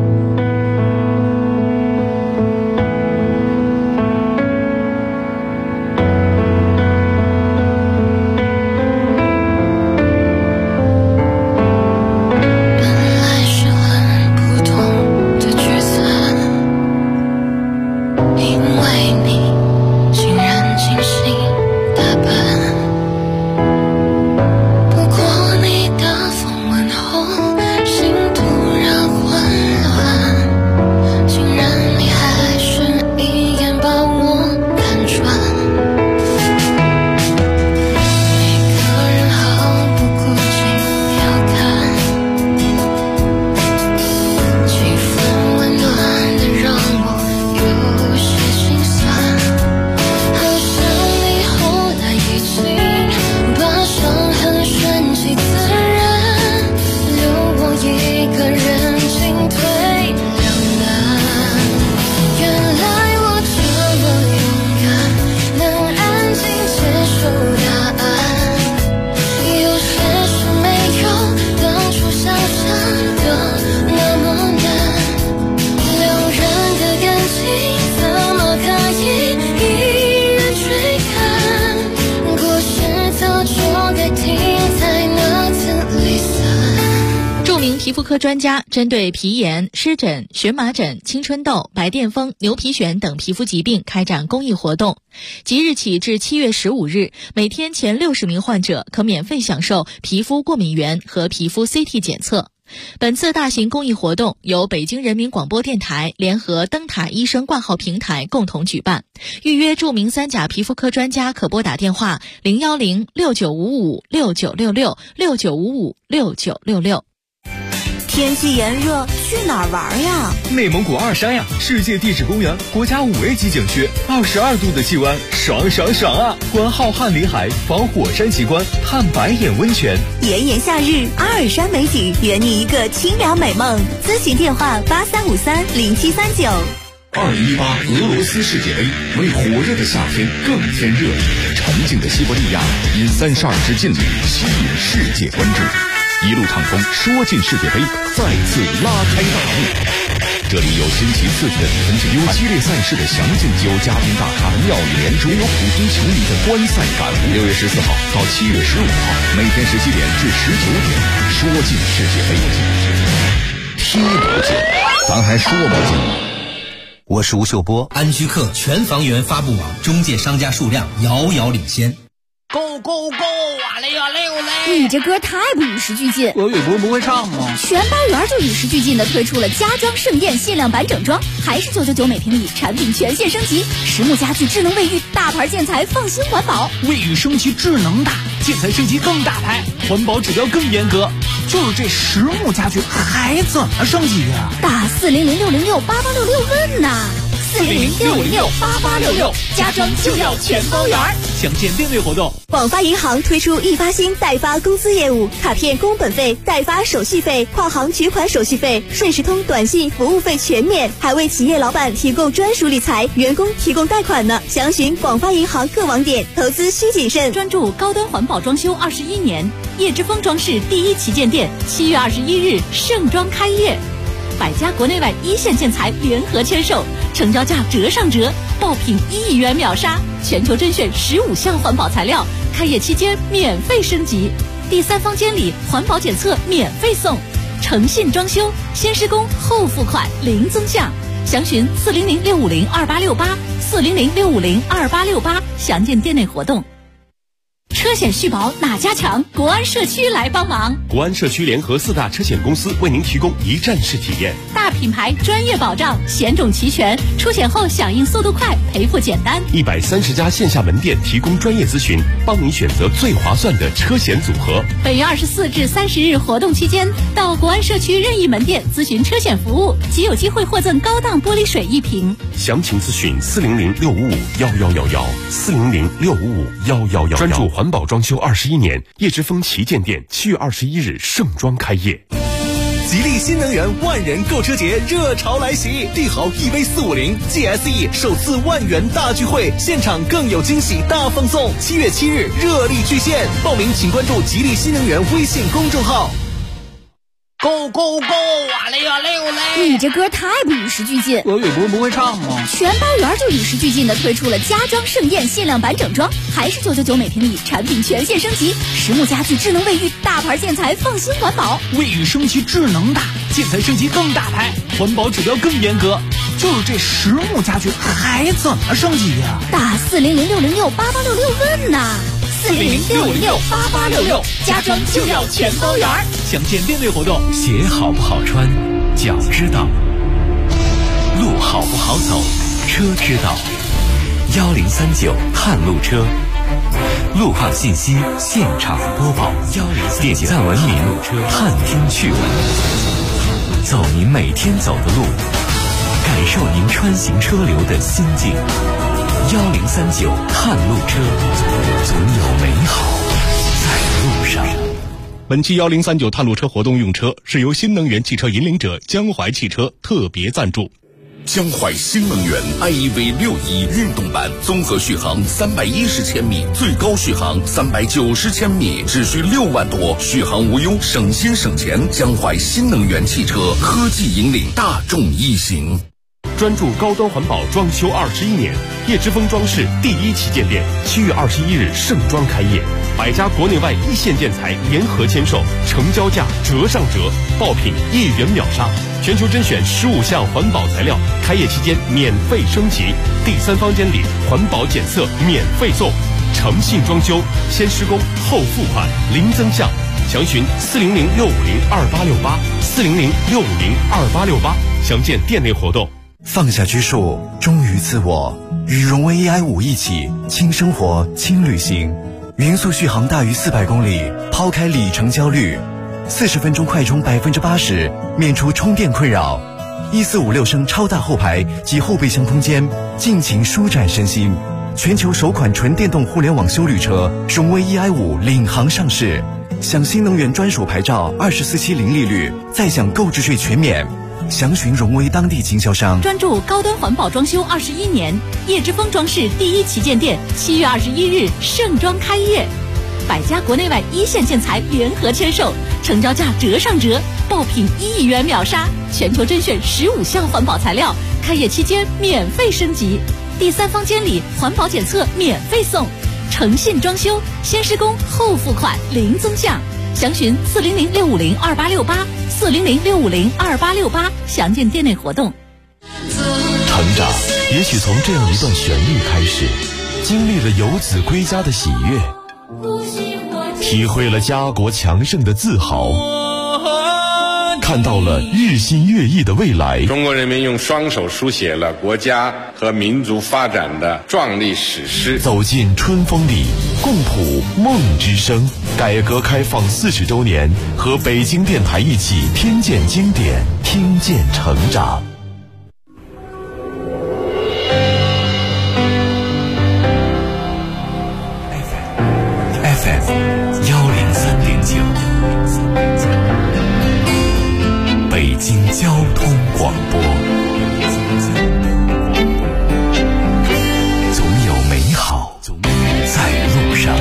皮肤科专家针对皮炎、湿疹、荨麻疹、青春痘、白癜风、牛皮癣等皮肤疾病开展公益活动。即日起至7月15日，每天前60名患者可免费享受皮肤过敏原和皮肤 CT 检测。本次大型公益活动由北京人民广播电台联合灯塔医生挂号平台共同举办。预约著名3甲皮肤科专家可拨打电话010-6955-6966 天气炎热，去哪儿玩呀？ 内蒙古二山呀，世界地质公园，国家5A 级景区，22度的气温，爽爽爽啊！观浩瀚林海，访火山奇观，探白眼温泉。 炎炎夏日，阿尔山美景，圆你一个清凉美梦。咨询电话83530739。 2018俄罗斯世界杯为火热的夏天更添热力，沉静的西伯利亚因32支劲旅吸引世界关注。 一路畅通，说进世界杯再次拉开大幕。这里有星期4的分析，有激烈赛事的详尽，有嘉宾大咖的妙语连珠，有普通球迷的观赛感悟。6月14号到7月15号，每天17点至19点，说进世界杯，踢不进，咱还说不进。 我是吴秀波。安居客全房源发布网中介商家数量遥遥领先。 Go go go！ 哇嘞呀嘞嘞！ 你这歌太不与时俱进。 俄语不会唱吗？ 全班园就与时俱进的推出了家装盛宴限量版整装，还是999每平米，产品全线升级，实木家具、智能卫浴，大牌建材，放心环保。 卫浴升级智能大，建材升级更大牌，环保指标更严格。就是这实木家具还怎么升级呀？ 打400-606-8866问呐！400-606-8866，家装就要全包圆。 详见店内活动。 广发银行推出易发新代发工资业务，卡片工本费、代发手续费、跨行取款手续费、顺时通短信服务费全免，还为企业老板提供专属理财，员工提供贷款呢。详询广发银行各网点，投资需谨慎。 专注高端环保装修21年，叶之峰装饰第一旗舰店7月21日盛装开业。百家国内外一线建材联合签售，成交价折上折，爆品1亿元秒杀，全球甄选15项环保材料，开业期间免费升级，第3方监理环保检测免费送，诚信装修，先施工后付款零增项。详询400-650-2868，400-650-2868，详见店内活动。车险续保哪家强？国安社区来帮忙。 国安社区联合4大车险公司为您提供一站式体验， 大品牌专业保障，险种齐全，出险后响应速度快，赔付简单。 130家线下门店提供专业咨询，帮您选择最划算的车险组合。 本月24至30日活动期间，到国安社区任意门店咨询车险服务，即有机会获赠高档玻璃水1瓶。 详情咨询400-655-1111，400-655-1111。专注环保装修21年，叶之峰旗舰店7月21日盛装开业。 吉利新能源万人购车节热潮来袭，帝豪 EV450 GSE 首次万元大聚会，现场更有惊喜大放送。7月7日热力巨献，报名请关注吉利新能源微信公众号。 Go go go！ 哇嘞呀嘞嘞！ 你这歌太不与时俱进。 俄语不会唱吗？ 全班园就与时俱进的推出了家装盛宴限量版整装，还是999每平米，产品全线升级，实木家具、智能卫浴，大牌建材，放心环保。 卫浴升级智能大，建材升级更大牌，环保指标更严格。就是这实木家具还怎么升级呀？ 打400-606-8866问呐！400-606-8866，家装就要全包圆。 详见店内活动。 鞋好不好穿，脚知道；路好不好走，车知道。1039探路车，路况信息现场播报。点赞文明，探听趣闻，走您每天走的路，感受您穿行车流的心境。1039探路车，总有美好在路上。 本期1039探路车活动用车是由新能源汽车引领者江淮汽车特别赞助。 江淮新能源 iEV 61运动版，综合续航310千米，最高续航390千米，只需6万多，续航无忧，省心省钱。江淮新能源汽车科技引领大众一行。 专注高端环保装修21年，叶之峰装饰第一旗舰店7月21日盛装开业，百家国内外一线建材联合签售，成交价折上折，爆品1亿元秒杀，全球甄选15项环保材料，开业期间免费升级，第3方监理环保检测免费送，诚信装修，先施工后付款零增项。详询400-650-2868，400-650-2868，详见店内活动。 放下拘束，忠于自我，与荣威 AI5一起轻生活轻旅行，匀速续航大于400公里，抛开里程焦虑，40分钟快充80%，免除充电困扰，1456升超大后排及后备箱空间，尽情舒展身心。全球首款纯电动互联网休旅车荣威 EI5领航上市，享新能源专属牌照，24期零利率，再享购置税全免。详询荣威当地经销商。 专注高端环保装修21年，叶之峰装饰第一旗舰店7月21日盛装开业， 百家国内外一线建材联合签售，成交价折上折，爆品1亿元秒杀，全球甄选15项环保材料，开业期间免费升级，第3方监理环保检测免费送，诚信装修，先施工后付款零增项。详询400-650-2868，400-650-2868，详见店内活动。 成长也许从这样一段旋律开始，经历了游子归家的喜悦，体会了家国强盛的自豪，看到了日新月异的未来。 中国人民用双手书写了国家和民族发展的壮丽史诗。 走进春风里，共谱梦之声。改革开放40周年，和北京电台一起听见经典，听见成长。 FM 103.9，北京交通广播。总有美好在路上。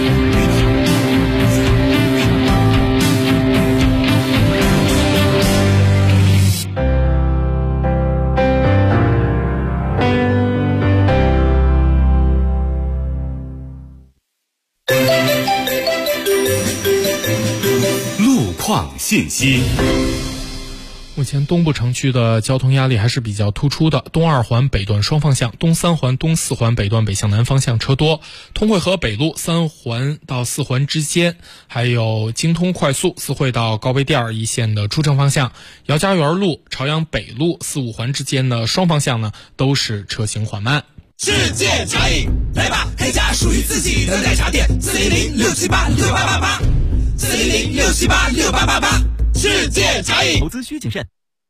信息。 目前东部城区的交通压力还是比较突出的，东2环北段双方向，东3环、东4环北段北向南方向车多，通惠河北路3环到4环之间，还有京通快速4惠到高碑店一线的出城方向，姚家园路、朝阳北路4、5环之间的双方向呢，都是车行缓慢。 世界茶饮，来吧，开家属于自己的奶茶店，400-678-6888，400-678-6888，世界茶饮。 投资需谨慎。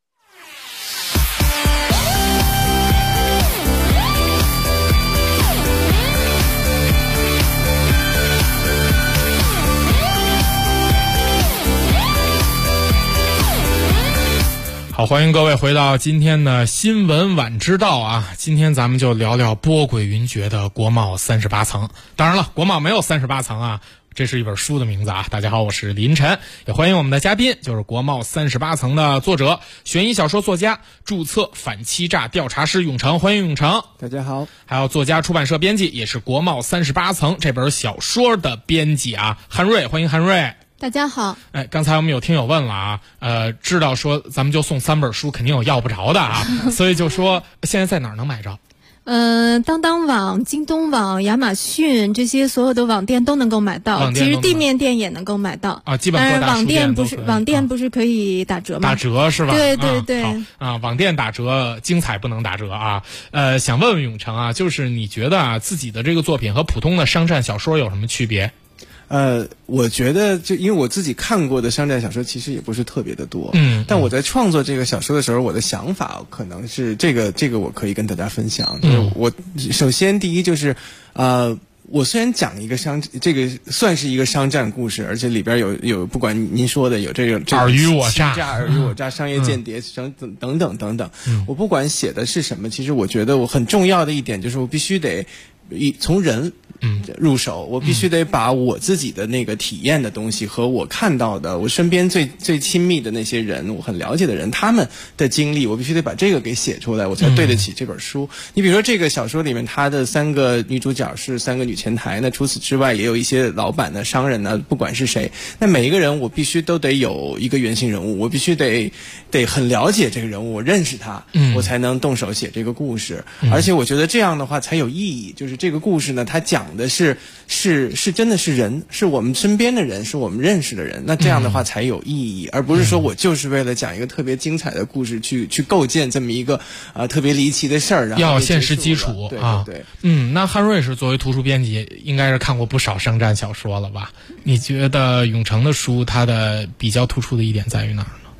好，欢迎各位回到今天的新闻晚知道啊！今天咱们就聊聊波诡云谲的国贸38层。当然了，国贸没有38层啊，这是一本书的名字啊。大家好，我是林晨，也欢迎我们的嘉宾，就是国贸38层的作者、悬疑小说作家、注册反欺诈调查师永成，欢迎永成。 大家好。还有作家、出版社编辑，也是国贸38层这本小说的编辑啊，韩瑞，欢迎韩瑞。 大家好。 刚才我们有听友问了啊，知道说咱们就送3本书，肯定有要不着的啊，所以就说现在在哪儿能买着？ 当当网、京东网、亚马逊这些所有的网店都能够买到，其实地面店也能够买到啊。基本各大书店都可以。 网店不是可以打折吗？ 打折是吧？ 对对对。 网店打折，精彩不能打折啊。想问问永成啊，就是你觉得啊，自己的这个作品和普通的商战小说有什么区别？ 我觉得因为我自己看过的商战小说其实也不是特别的多，但我在创作这个小说的时候，我的想法可能是这个我可以跟大家分享。就是我首先第一就是我虽然讲一个这个算是一个商战故事，而且里边有不管您说的有这个尔虞我诈、 尔虞我诈、商业间谍等等，我不管写的是什么，其实我觉得我很重要的一点就是我必须得从人入手，我必须得把我自己的那个体验的东西和我看到的我身边最亲密的那些人，我很了解的人，他们的经历，我必须得把这个给写出来，我才对得起这本书。你比如说这个小说里面，他的3个女主角是3个女前台，那除此之外也有一些老板呢、商人呢，不管是谁，那每一个人我必须都得有一个原型人物，我必须得很了解这个人物，我认识他，我才能动手写这个故事。而且我觉得这样的话才有意义，就是这个故事呢，它讲的是真的是人，是我们身边的人，是我们认识的人，那这样的话才有意义，而不是说我就是为了讲一个特别精彩的故事去构建这么一个特别离奇的事儿， 要有现实基础啊。 对， 那汉瑞是作为图书编辑，应该是看过不少商战小说了吧？你觉得永成的书它的比较突出的一点在于哪儿呢？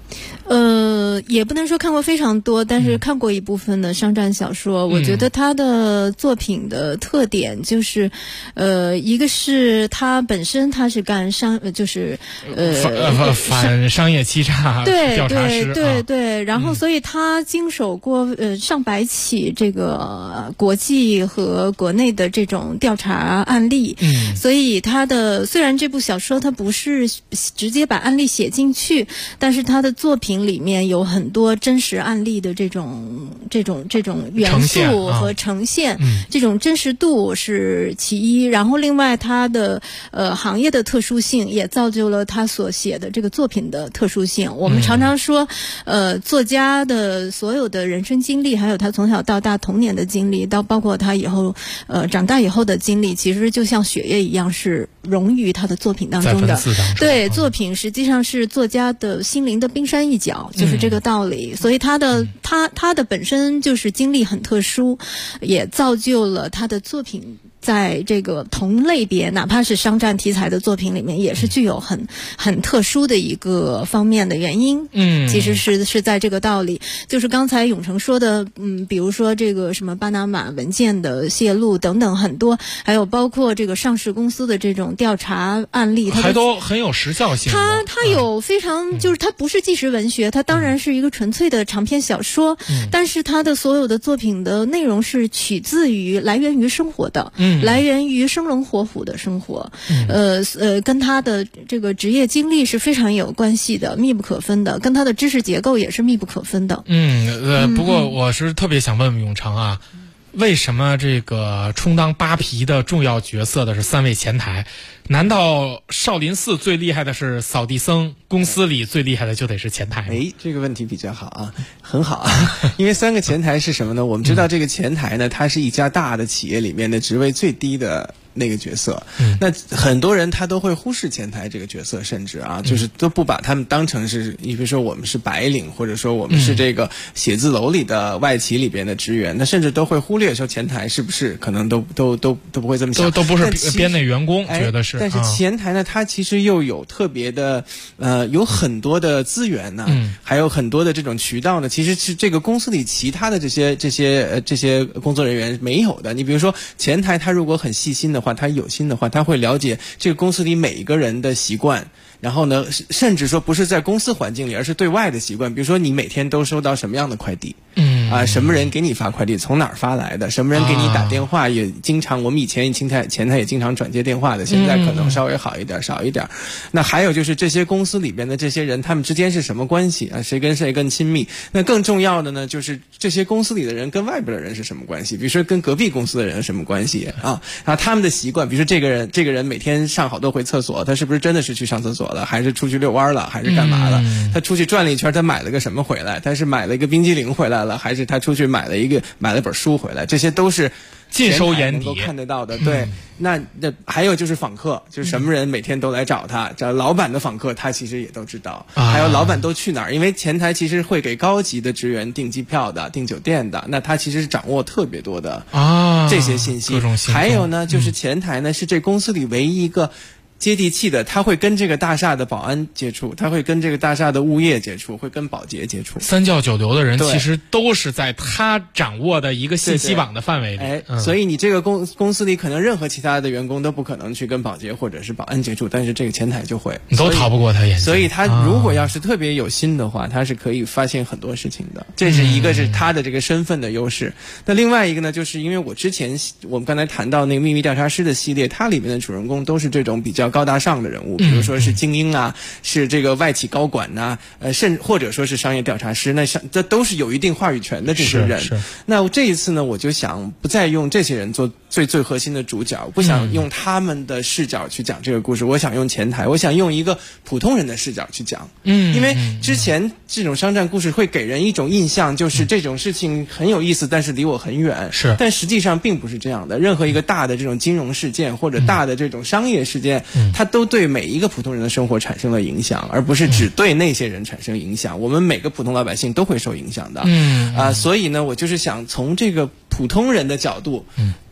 也不能说看过非常多，但是看过一部分的商战小说。我觉得他的作品的特点就是，一个是他本身他是干就是反商业欺诈调查师， 对，然后所以他经手过上百起这个国际和国内的这种调查案例，所以他的虽然这部小说他不是直接把案例写进去，但是他的作品里面有很多真实案例的这种元素和呈现，这种真实度是其一。然后另外他的行业的特殊性也造就了他所写的这个作品的特殊性。我们常常说，作家的所有的人生经历，还有他从小到大童年的经历，到包括他以后长大以后的经历，其实就像血液一样是融于他的作品当中的。对，作品实际上是作家的心灵的冰山一角，就是这个道理。所以他的本身就是经历很特殊，也造就了他的作品在这个同类别，哪怕是商战题材的作品里面，也是具有很特殊的一个方面的原因。其实是在这个道理，就是刚才永成说的，比如说这个什么巴拿马文件的泄露等等很多，还有包括这个上市公司的这种调查案例， 还都很有时效性。 它有非常就是它不是纪实文学，它当然是一个纯粹的长篇小说，但是它的所有的作品的内容是取自于来源于生活的。来源于生龙活虎的生活，跟他的这个职业经历是非常有关系的，密不可分的，跟他的知识结构也是密不可分的。 不过我是特别想问问永成啊，为什么这个充当扒皮的重要角色的是3位前台？难道少林寺最厉害的是扫地僧，公司里最厉害的就得是前台吗？ 这个问题比较好啊，很好啊。因为3个前台是什么呢？我们知道这个前台呢，它是一家大的企业里面的职位最低的那个角色。那很多人他都会忽视前台这个角色，甚至就是都不把他们当成是，你比如说我们是白领，或者说我们是这个写字楼里的外企里边的职员，那甚至都会忽略说前台是不是，可能都不会这么想， 都不是编内员工，觉得是。 但是前台呢，它其实又有特别的有很多的资源呢，还有很多的这种渠道呢，其实是这个公司里其他的这些工作人员没有的。你比如说前台，他如果很细心的话，他有心的话，他会了解这个公司里每一个人的习惯，然后呢，甚至说不是在公司环境里，而是对外的习惯。比如说你每天都收到什么样的快递，什么人给你发快递，从哪儿发来的，什么人给你打电话，也经常，我们以前前台也经常转接电话的，现在可能稍微好一点，少一点。那还有就是这些公司里边的这些人，他们之间是什么关系啊？谁跟谁更亲密？那更重要的呢，就是这些公司里的人跟外边的人是什么关系？比如说跟隔壁公司的人什么关系啊？然后他们的习惯，比如说这个人每天上好多回厕所，他是不是真的是去上厕所了，还是出去遛弯了，还是干嘛了？他出去转了一圈，他买了个什么回来？他是买了一个冰激凌回来了，还是他出去买了本书回来？这些都是尽收眼底能够看得到的。对，那还有就是访客，就是什么人每天都来找他，找老板的访客他其实也都知道，还有老板都去哪儿，因为前台其实会给高级的职员订机票的，订酒店的，那他其实是掌握特别多的这些信息。还有呢，就是前台呢是这公司里唯一一个接地气的，他会跟这个大厦的保安接触，他会跟这个大厦的物业接触，会跟保洁接触。 三教九流的人其实都是在他掌握的一个信息网的范围里。 所以你这个公司里可能任何其他的员工都不可能去跟保洁或者是保安接触，但是这个前台就会， 你都逃不过他眼睛。 所以他如果要是特别有心的话，他是可以发现很多事情的。这是一个是他的这个身份的优势。那另外一个呢，就是因为我们刚才谈到那个秘密调查师的系列，它里面的主人公都是这种比较高大上的人物，比如说是精英啊，是这个外企高管呐，或者说是商业调查师，这都是有一定话语权的这些人。那这一次呢，我就想不再用这些人做最核心的主角，不想用他们的视角去讲这个故事，我想用前台，我想用一个普通人的视角去讲。因为之前这种商战故事会给人一种印象，就是这种事情很有意思，但是离我很远。但实际上并不是这样的。任何一个大的这种金融事件或者大的这种商业事件，它都对每一个普通人的生活产生了影响，而不是只对那些人产生影响。我们每个普通老百姓都会受影响的。所以呢，我就是想从这个普通人的角度，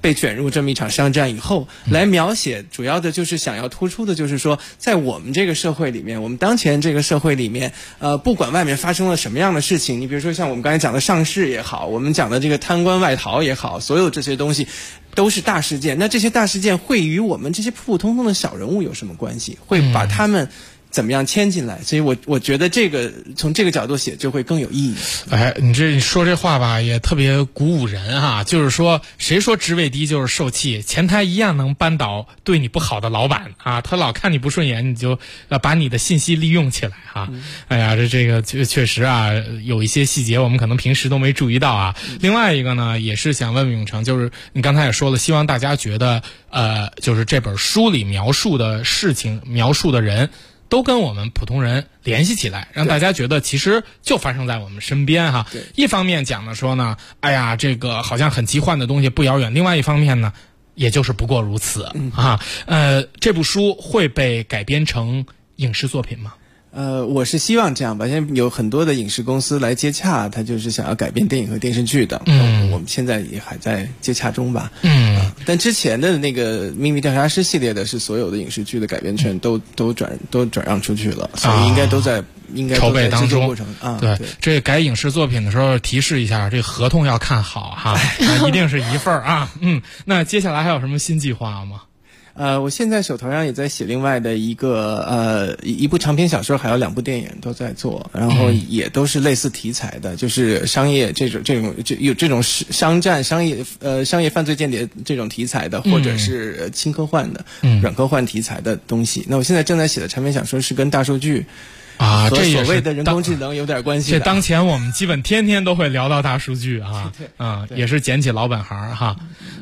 被卷入这么一场商战以后，来描写主要的就是想要突出的就是说，在我们这个社会里面，我们当前这个社会里面，不管外面发生了什么样的事情，你比如说像我们刚才讲的上市也好，我们讲的这个贪官外逃也好，所有这些东西都是大事件。那这些大事件会与我们这些普普通通的小人物有什么关系？会把他们怎么样牵进来？所以我觉得这个从这个角度写就会更有意义。 哎，你说这话吧，也特别鼓舞人哈。就是说，谁说职位低就是受气？前台一样能扳倒对你不好的老板啊！他老看你不顺眼，你就要把你的信息利用起来哈。哎呀，这个确实啊，有一些细节我们可能平时都没注意到啊。另外一个呢，也是想问问永成，就是你刚才也说了，希望大家觉得就是这本书里描述的事情、描述的人，都跟我们普通人联系起来，让大家觉得其实就发生在我们身边哈。一方面讲的说呢，哎呀，这个好像很奇幻的东西不遥远；另外一方面呢，也就是不过如此啊。这部书会被改编成影视作品吗？ 我是希望这样吧。现在有很多的影视公司来接洽，他就是想要改编电影和电视剧的。我们现在也还在接洽中吧。但之前的那个《秘密调查师》系列的是所有的影视剧的改编权都转让出去了，所以应该都在筹备当中过程啊。 对，这改影视作品的时候提示一下，这合同要看好哈，一定是一份啊。那接下来还有什么新计划吗？ 我现在手头上也在写另外的一部长篇小说，还有2部电影都在做，然后也都是类似题材的，就是商业有这种商战、商业犯罪间谍这种题材的，或者是轻科幻的、软科幻题材的东西。那我现在正在写的长篇小说是跟大数据啊， 和所谓的人工智能有点关系的。 这当前我们基本天天都会聊到大数据啊，也是捡起老本行哈。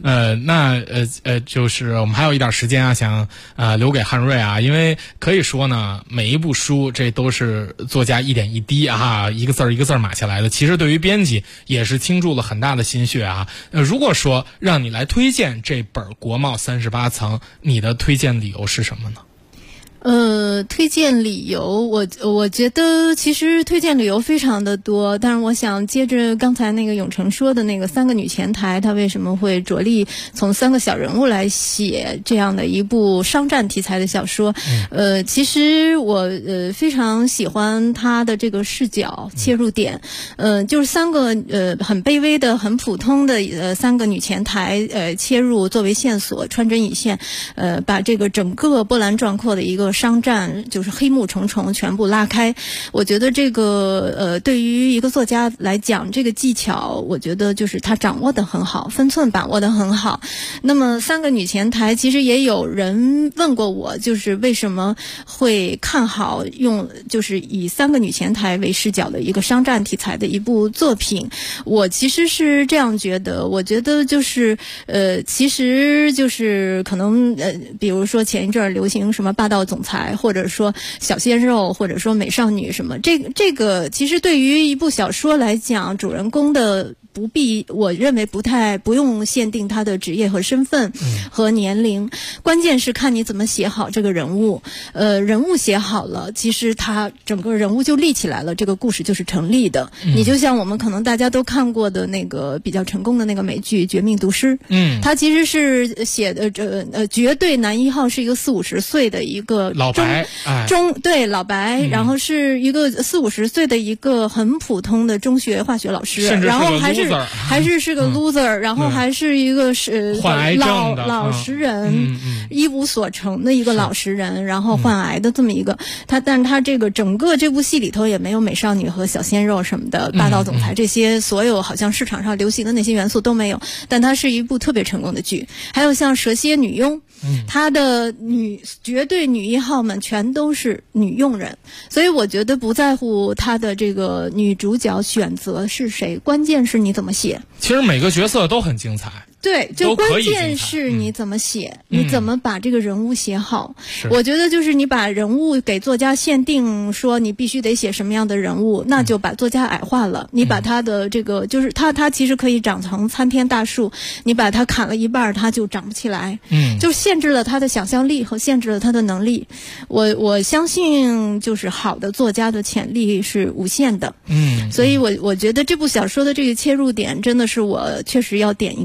就是我们还有一点时间啊，想留给汉瑞啊，因为可以说呢，每一部书这都是作家一点一滴啊，一个字儿一个字儿码下来的。其实对于编辑也是倾注了很大的心血啊。如果说让你来推荐这本《国贸38层》，你的推荐理由是什么呢？ 推荐理由，我觉得其实推荐理由非常的多，但是我想接着刚才那个永成说的那个3个女前台，她为什么会着力从3个小人物来写这样的一部商战题材的小说？其实我非常喜欢她的这个视角切入点，就是3个很卑微的、很普通的3个女前台切入作为线索，穿针引线，把这个整个波澜壮阔的一个商战就是黑幕重重全部拉开。我觉得这个对于一个作家来讲，这个技巧我觉得就是他掌握得很好，分寸把握得很好。那么3个女前台，其实也有人问过我，就是为什么会看好用就是以3个女前台为视角的一个商战题材的一部作品。我其实是这样觉得，我觉得就是其实就是可能比如说前一阵儿流行什么霸道总裁，或者说小鲜肉，或者说美少女什么，这个其实对于一部小说来讲，主人公的我认为不用限定他的职业和身份和年龄，关键是看你怎么写好这个人物。人物写好了，其实他整个人物就立起来了，这个故事就是成立的。你就像我们可能大家都看过的那个比较成功的那个美剧《绝命毒师》，他其实是写的绝对男一号是一个40-50岁的一个老白， 对老白，然后是一个40-50岁的一个很普通的中学化学老师，然后还是个 loser，然后还是一个患癌症的老实人，一无所成的一个老实人，然后患癌的这么一个但是他这个整个这部戏里头也没有美少女和小鲜肉什么的，霸道总裁这些所有好像市场上流行的那些元素都没有，但它是一部特别成功的剧。还有像蛇蝎女佣，她的绝对女一号们全都是女佣人，所以我觉得不在乎她的这个女主角选择是谁，关键是你怎么写。 其实每个角色都很精彩。 对，就关键是你怎么写，你怎么把这个人物写好。我觉得就是你把人物给作家限定说你必须得写什么样的人物，那就把作家矮化了。你把他的这个就是他其实可以长成参天大树，你把他砍了一半，他就长不起来。就限制了他的想象力和限制了他的能力。我相信就是好的作家的潜力是无限的。所以我觉得这部小说的这个切入点真的是我确实要点一个赞。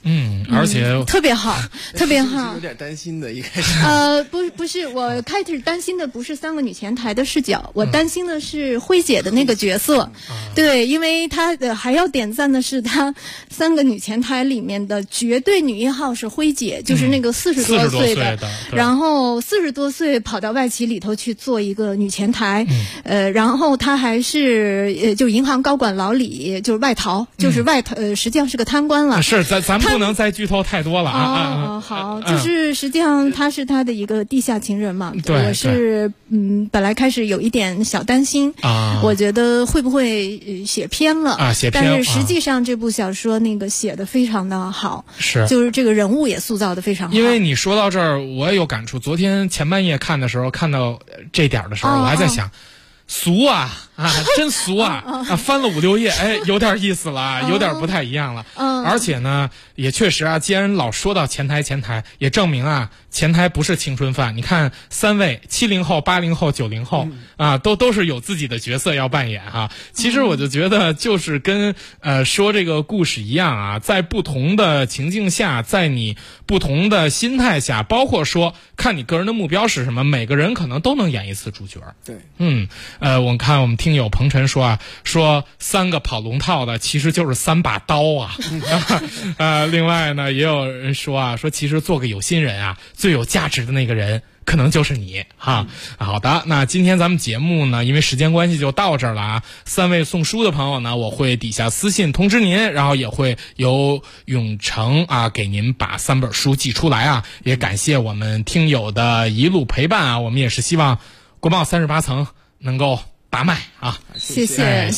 而且特别好，特别好。 有点担心的，一开始。 不是，我开始担心的不是三个女前台的视角，我担心的是辉姐的那个角色。对，因为她还要点赞的是她三个女前台里面的绝对女一号是辉姐，就是那个40多岁的，然后40多岁跑到外企里头去做一个女前台，然后她还是就银行高管老李，就是外逃，就是实际上是个贪官了。 是咱不能再剧透太多了啊！ 好，就是实际上他是他的一个地下情人嘛。对，我是本来开始有一点小担心啊，我觉得会不会写偏了啊？写偏，但是实际上这部小说那个写的非常的好，是就是这个人物也塑造的非常好。 因为你说到这儿，我也有感触。昨天前半夜看的时候，看到这点的时候，我还在想。俗啊，真俗啊！翻了5、6页，有点意思了，有点不太一样了。而且呢，也确实啊，既然老说到前台，也证明啊，前台不是青春饭。你看3位70后、80后、90后啊，都是有自己的角色要扮演哈。其实我就觉得，就是跟说这个故事一样啊，在不同的情境下，在你不同的心态下，包括说看你个人的目标是什么，每个人可能都能演一次主角。 对， 我看我们听友彭晨说啊，说3个跑龙套的其实就是3把刀啊。另外呢，也有人说啊，说其实做个有心人啊，最有价值的那个人可能就是你哈。好的，那今天咱们节目呢，因为时间关系就到这儿了啊。3位送书的朋友呢，我会底下私信通知您，然后也会由永成啊给您把3本书寄出来啊。也感谢我们听友的一路陪伴啊，我们也是希望国贸38层能够大卖啊！ 谢谢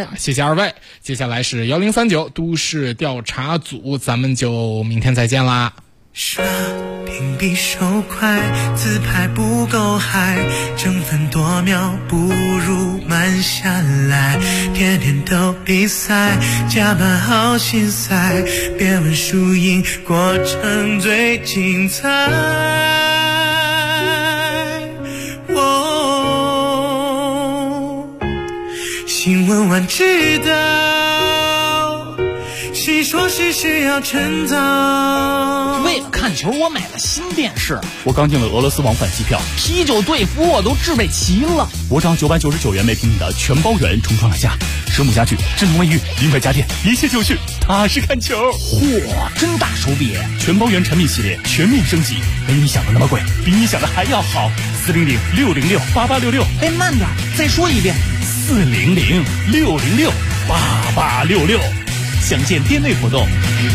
2位。接下来是1039都市调查组，咱们就明天再见啦。 刷屏比手快，自拍不够嗨，争分夺秒不如慢下来，天天都比赛，加班好心塞，别问输赢，过程最精彩。新闻晚知道，谁说事事要趁早。 为了看球，我买了新电视。 我刚订了俄罗斯往返机票， 啤酒队服我都置备齐了。 我找999元每平米的全包圆重创了下，蛇母家具、智能卫浴、名牌家电，一切就绪，踏实看球。 嚯，真大手笔！ 全包圆产品系列全面升级，没你想的那么贵，比你想的还要好。400-606-8866。 慢点，再说一遍。 400-606-8866，详见店内活动。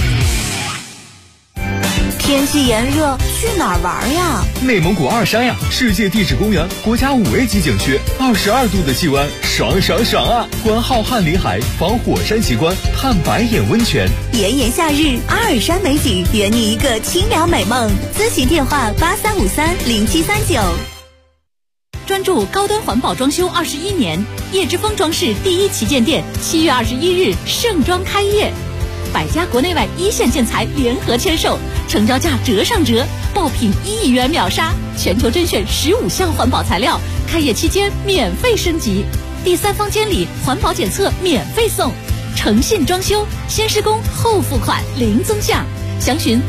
天气炎热，去哪儿玩呀？ 内蒙古2山呀，世界地质公园，国家5A 级景区，22度的气温，爽爽爽啊！观浩瀚林海，访火山奇观，探白眼温泉。 炎炎夏日，阿尔山美景，圆你一个清凉美梦。咨询电话83530739。 专注高端环保装修21年，叶之峰装饰第一旗舰店7月21日盛装开业，100家国内外一线建材联合签售，成交价折上折，爆品1亿元秒杀，全球甄选15项环保材料，开业期间免费升级，第3方监理环保检测免费送，诚信装修，先施工后付款零增项。详询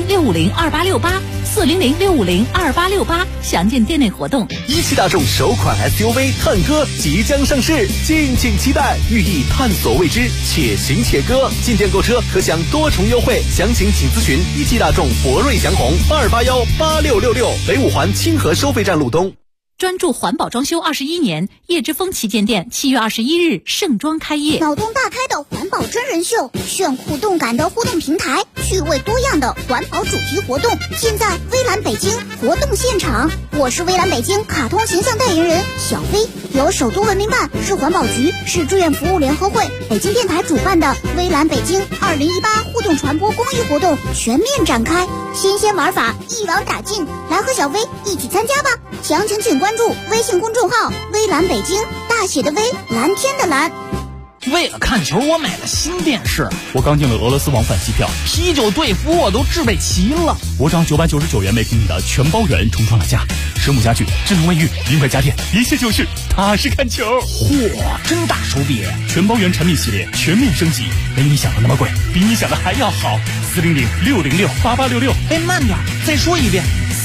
400-650-2868，400-650-2868，详见店内活动。 一汽大众首款 SUV 探歌即将上市，敬请期待，寓意探索未知，且行且歌。进店购车可享多重优惠，详情请咨询一汽大众博瑞祥宏2818666，北5环清河收费站路东。 专注环保装修21年，叶之峰旗舰店7月21日盛装开业。 脑洞大开的环保真人秀，炫酷动感的互动平台，趣味多样的环保主题活动，现在微蓝北京活动现场。我是微蓝北京卡通形象代言人小飞，由首都文明办、市环保局、市志愿服务联合会、北京电台主办的微蓝北京2018互动传播公益活动全面展开，新鲜玩法一网打尽，来和小飞一起参加吧！详情请关注微信公众号微蓝北京，大写的微，蓝天的蓝。 为了看球，我买了新电视。 我刚订了俄罗斯往返机票， 啤酒、队服我都置备齐了。 我涨999元每平米的全包圆重创了价，实木家具、智能卫浴、名牌家电，一切就是踏实看球。 嚯，真大手笔！ 全包圆产品系列全面升级，没你想的那么贵，比你想的还要好。400-606-8866。 哎，慢点，再说一遍。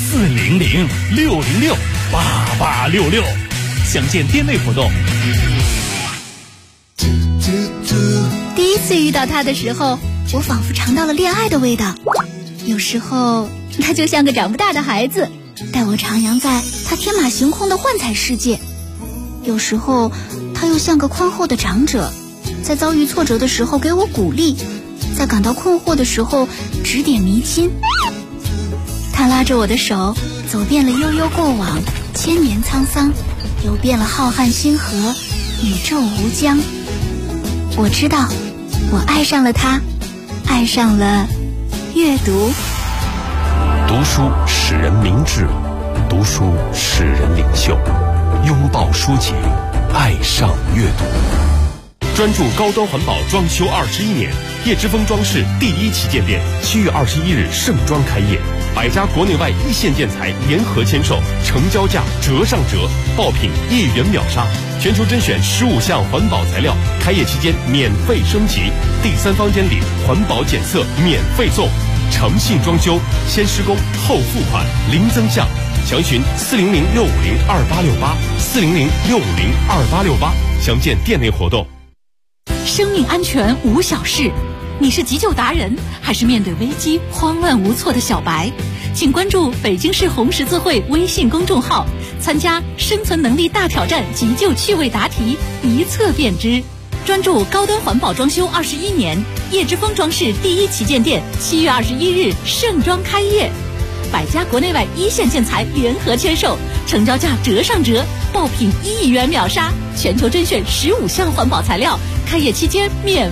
400-606-8866。详见店内活动。 第一次遇到他的时候，我仿佛尝到了恋爱的味道。有时候他就像个长不大的孩子，带我徜徉在他天马行空的幻彩世界。有时候他又像个宽厚的长者，在遭遇挫折的时候给我鼓励，在感到困惑的时候指点迷津。他拉着我的手，走遍了悠悠过往，千年沧桑，游遍了浩瀚星河，宇宙无疆。我知道，我爱上了他，爱上了阅读。 读书使人明智，读书使人领袖。拥抱书籍，爱上阅读。专注高端环保装修21年，叶之峰装饰第一旗舰店7月21日盛装开业，100家国内外一线建材联合签售，成交价折上折，爆品1元秒杀，全球甄选15项环保材料，开业期间免费升级，第3房间里环保检测免费送，诚信装修，先施工后付款，零增项。详询400-650-2868，400-650-2868，详见店内活动。 生命安全无小事，你是急救达人，还是面对危机慌乱无措的小白？请关注北京市红十字会微信公众号，参加生存能力大挑战急救趣味答题，一测便知。专注高端环保装修21年，叶之峰装饰第一旗舰店7月21日盛装开业，100家国内外一线建材联合签售，成交价折上折，爆品1亿元秒杀，全球甄选15项环保材料，开业期间免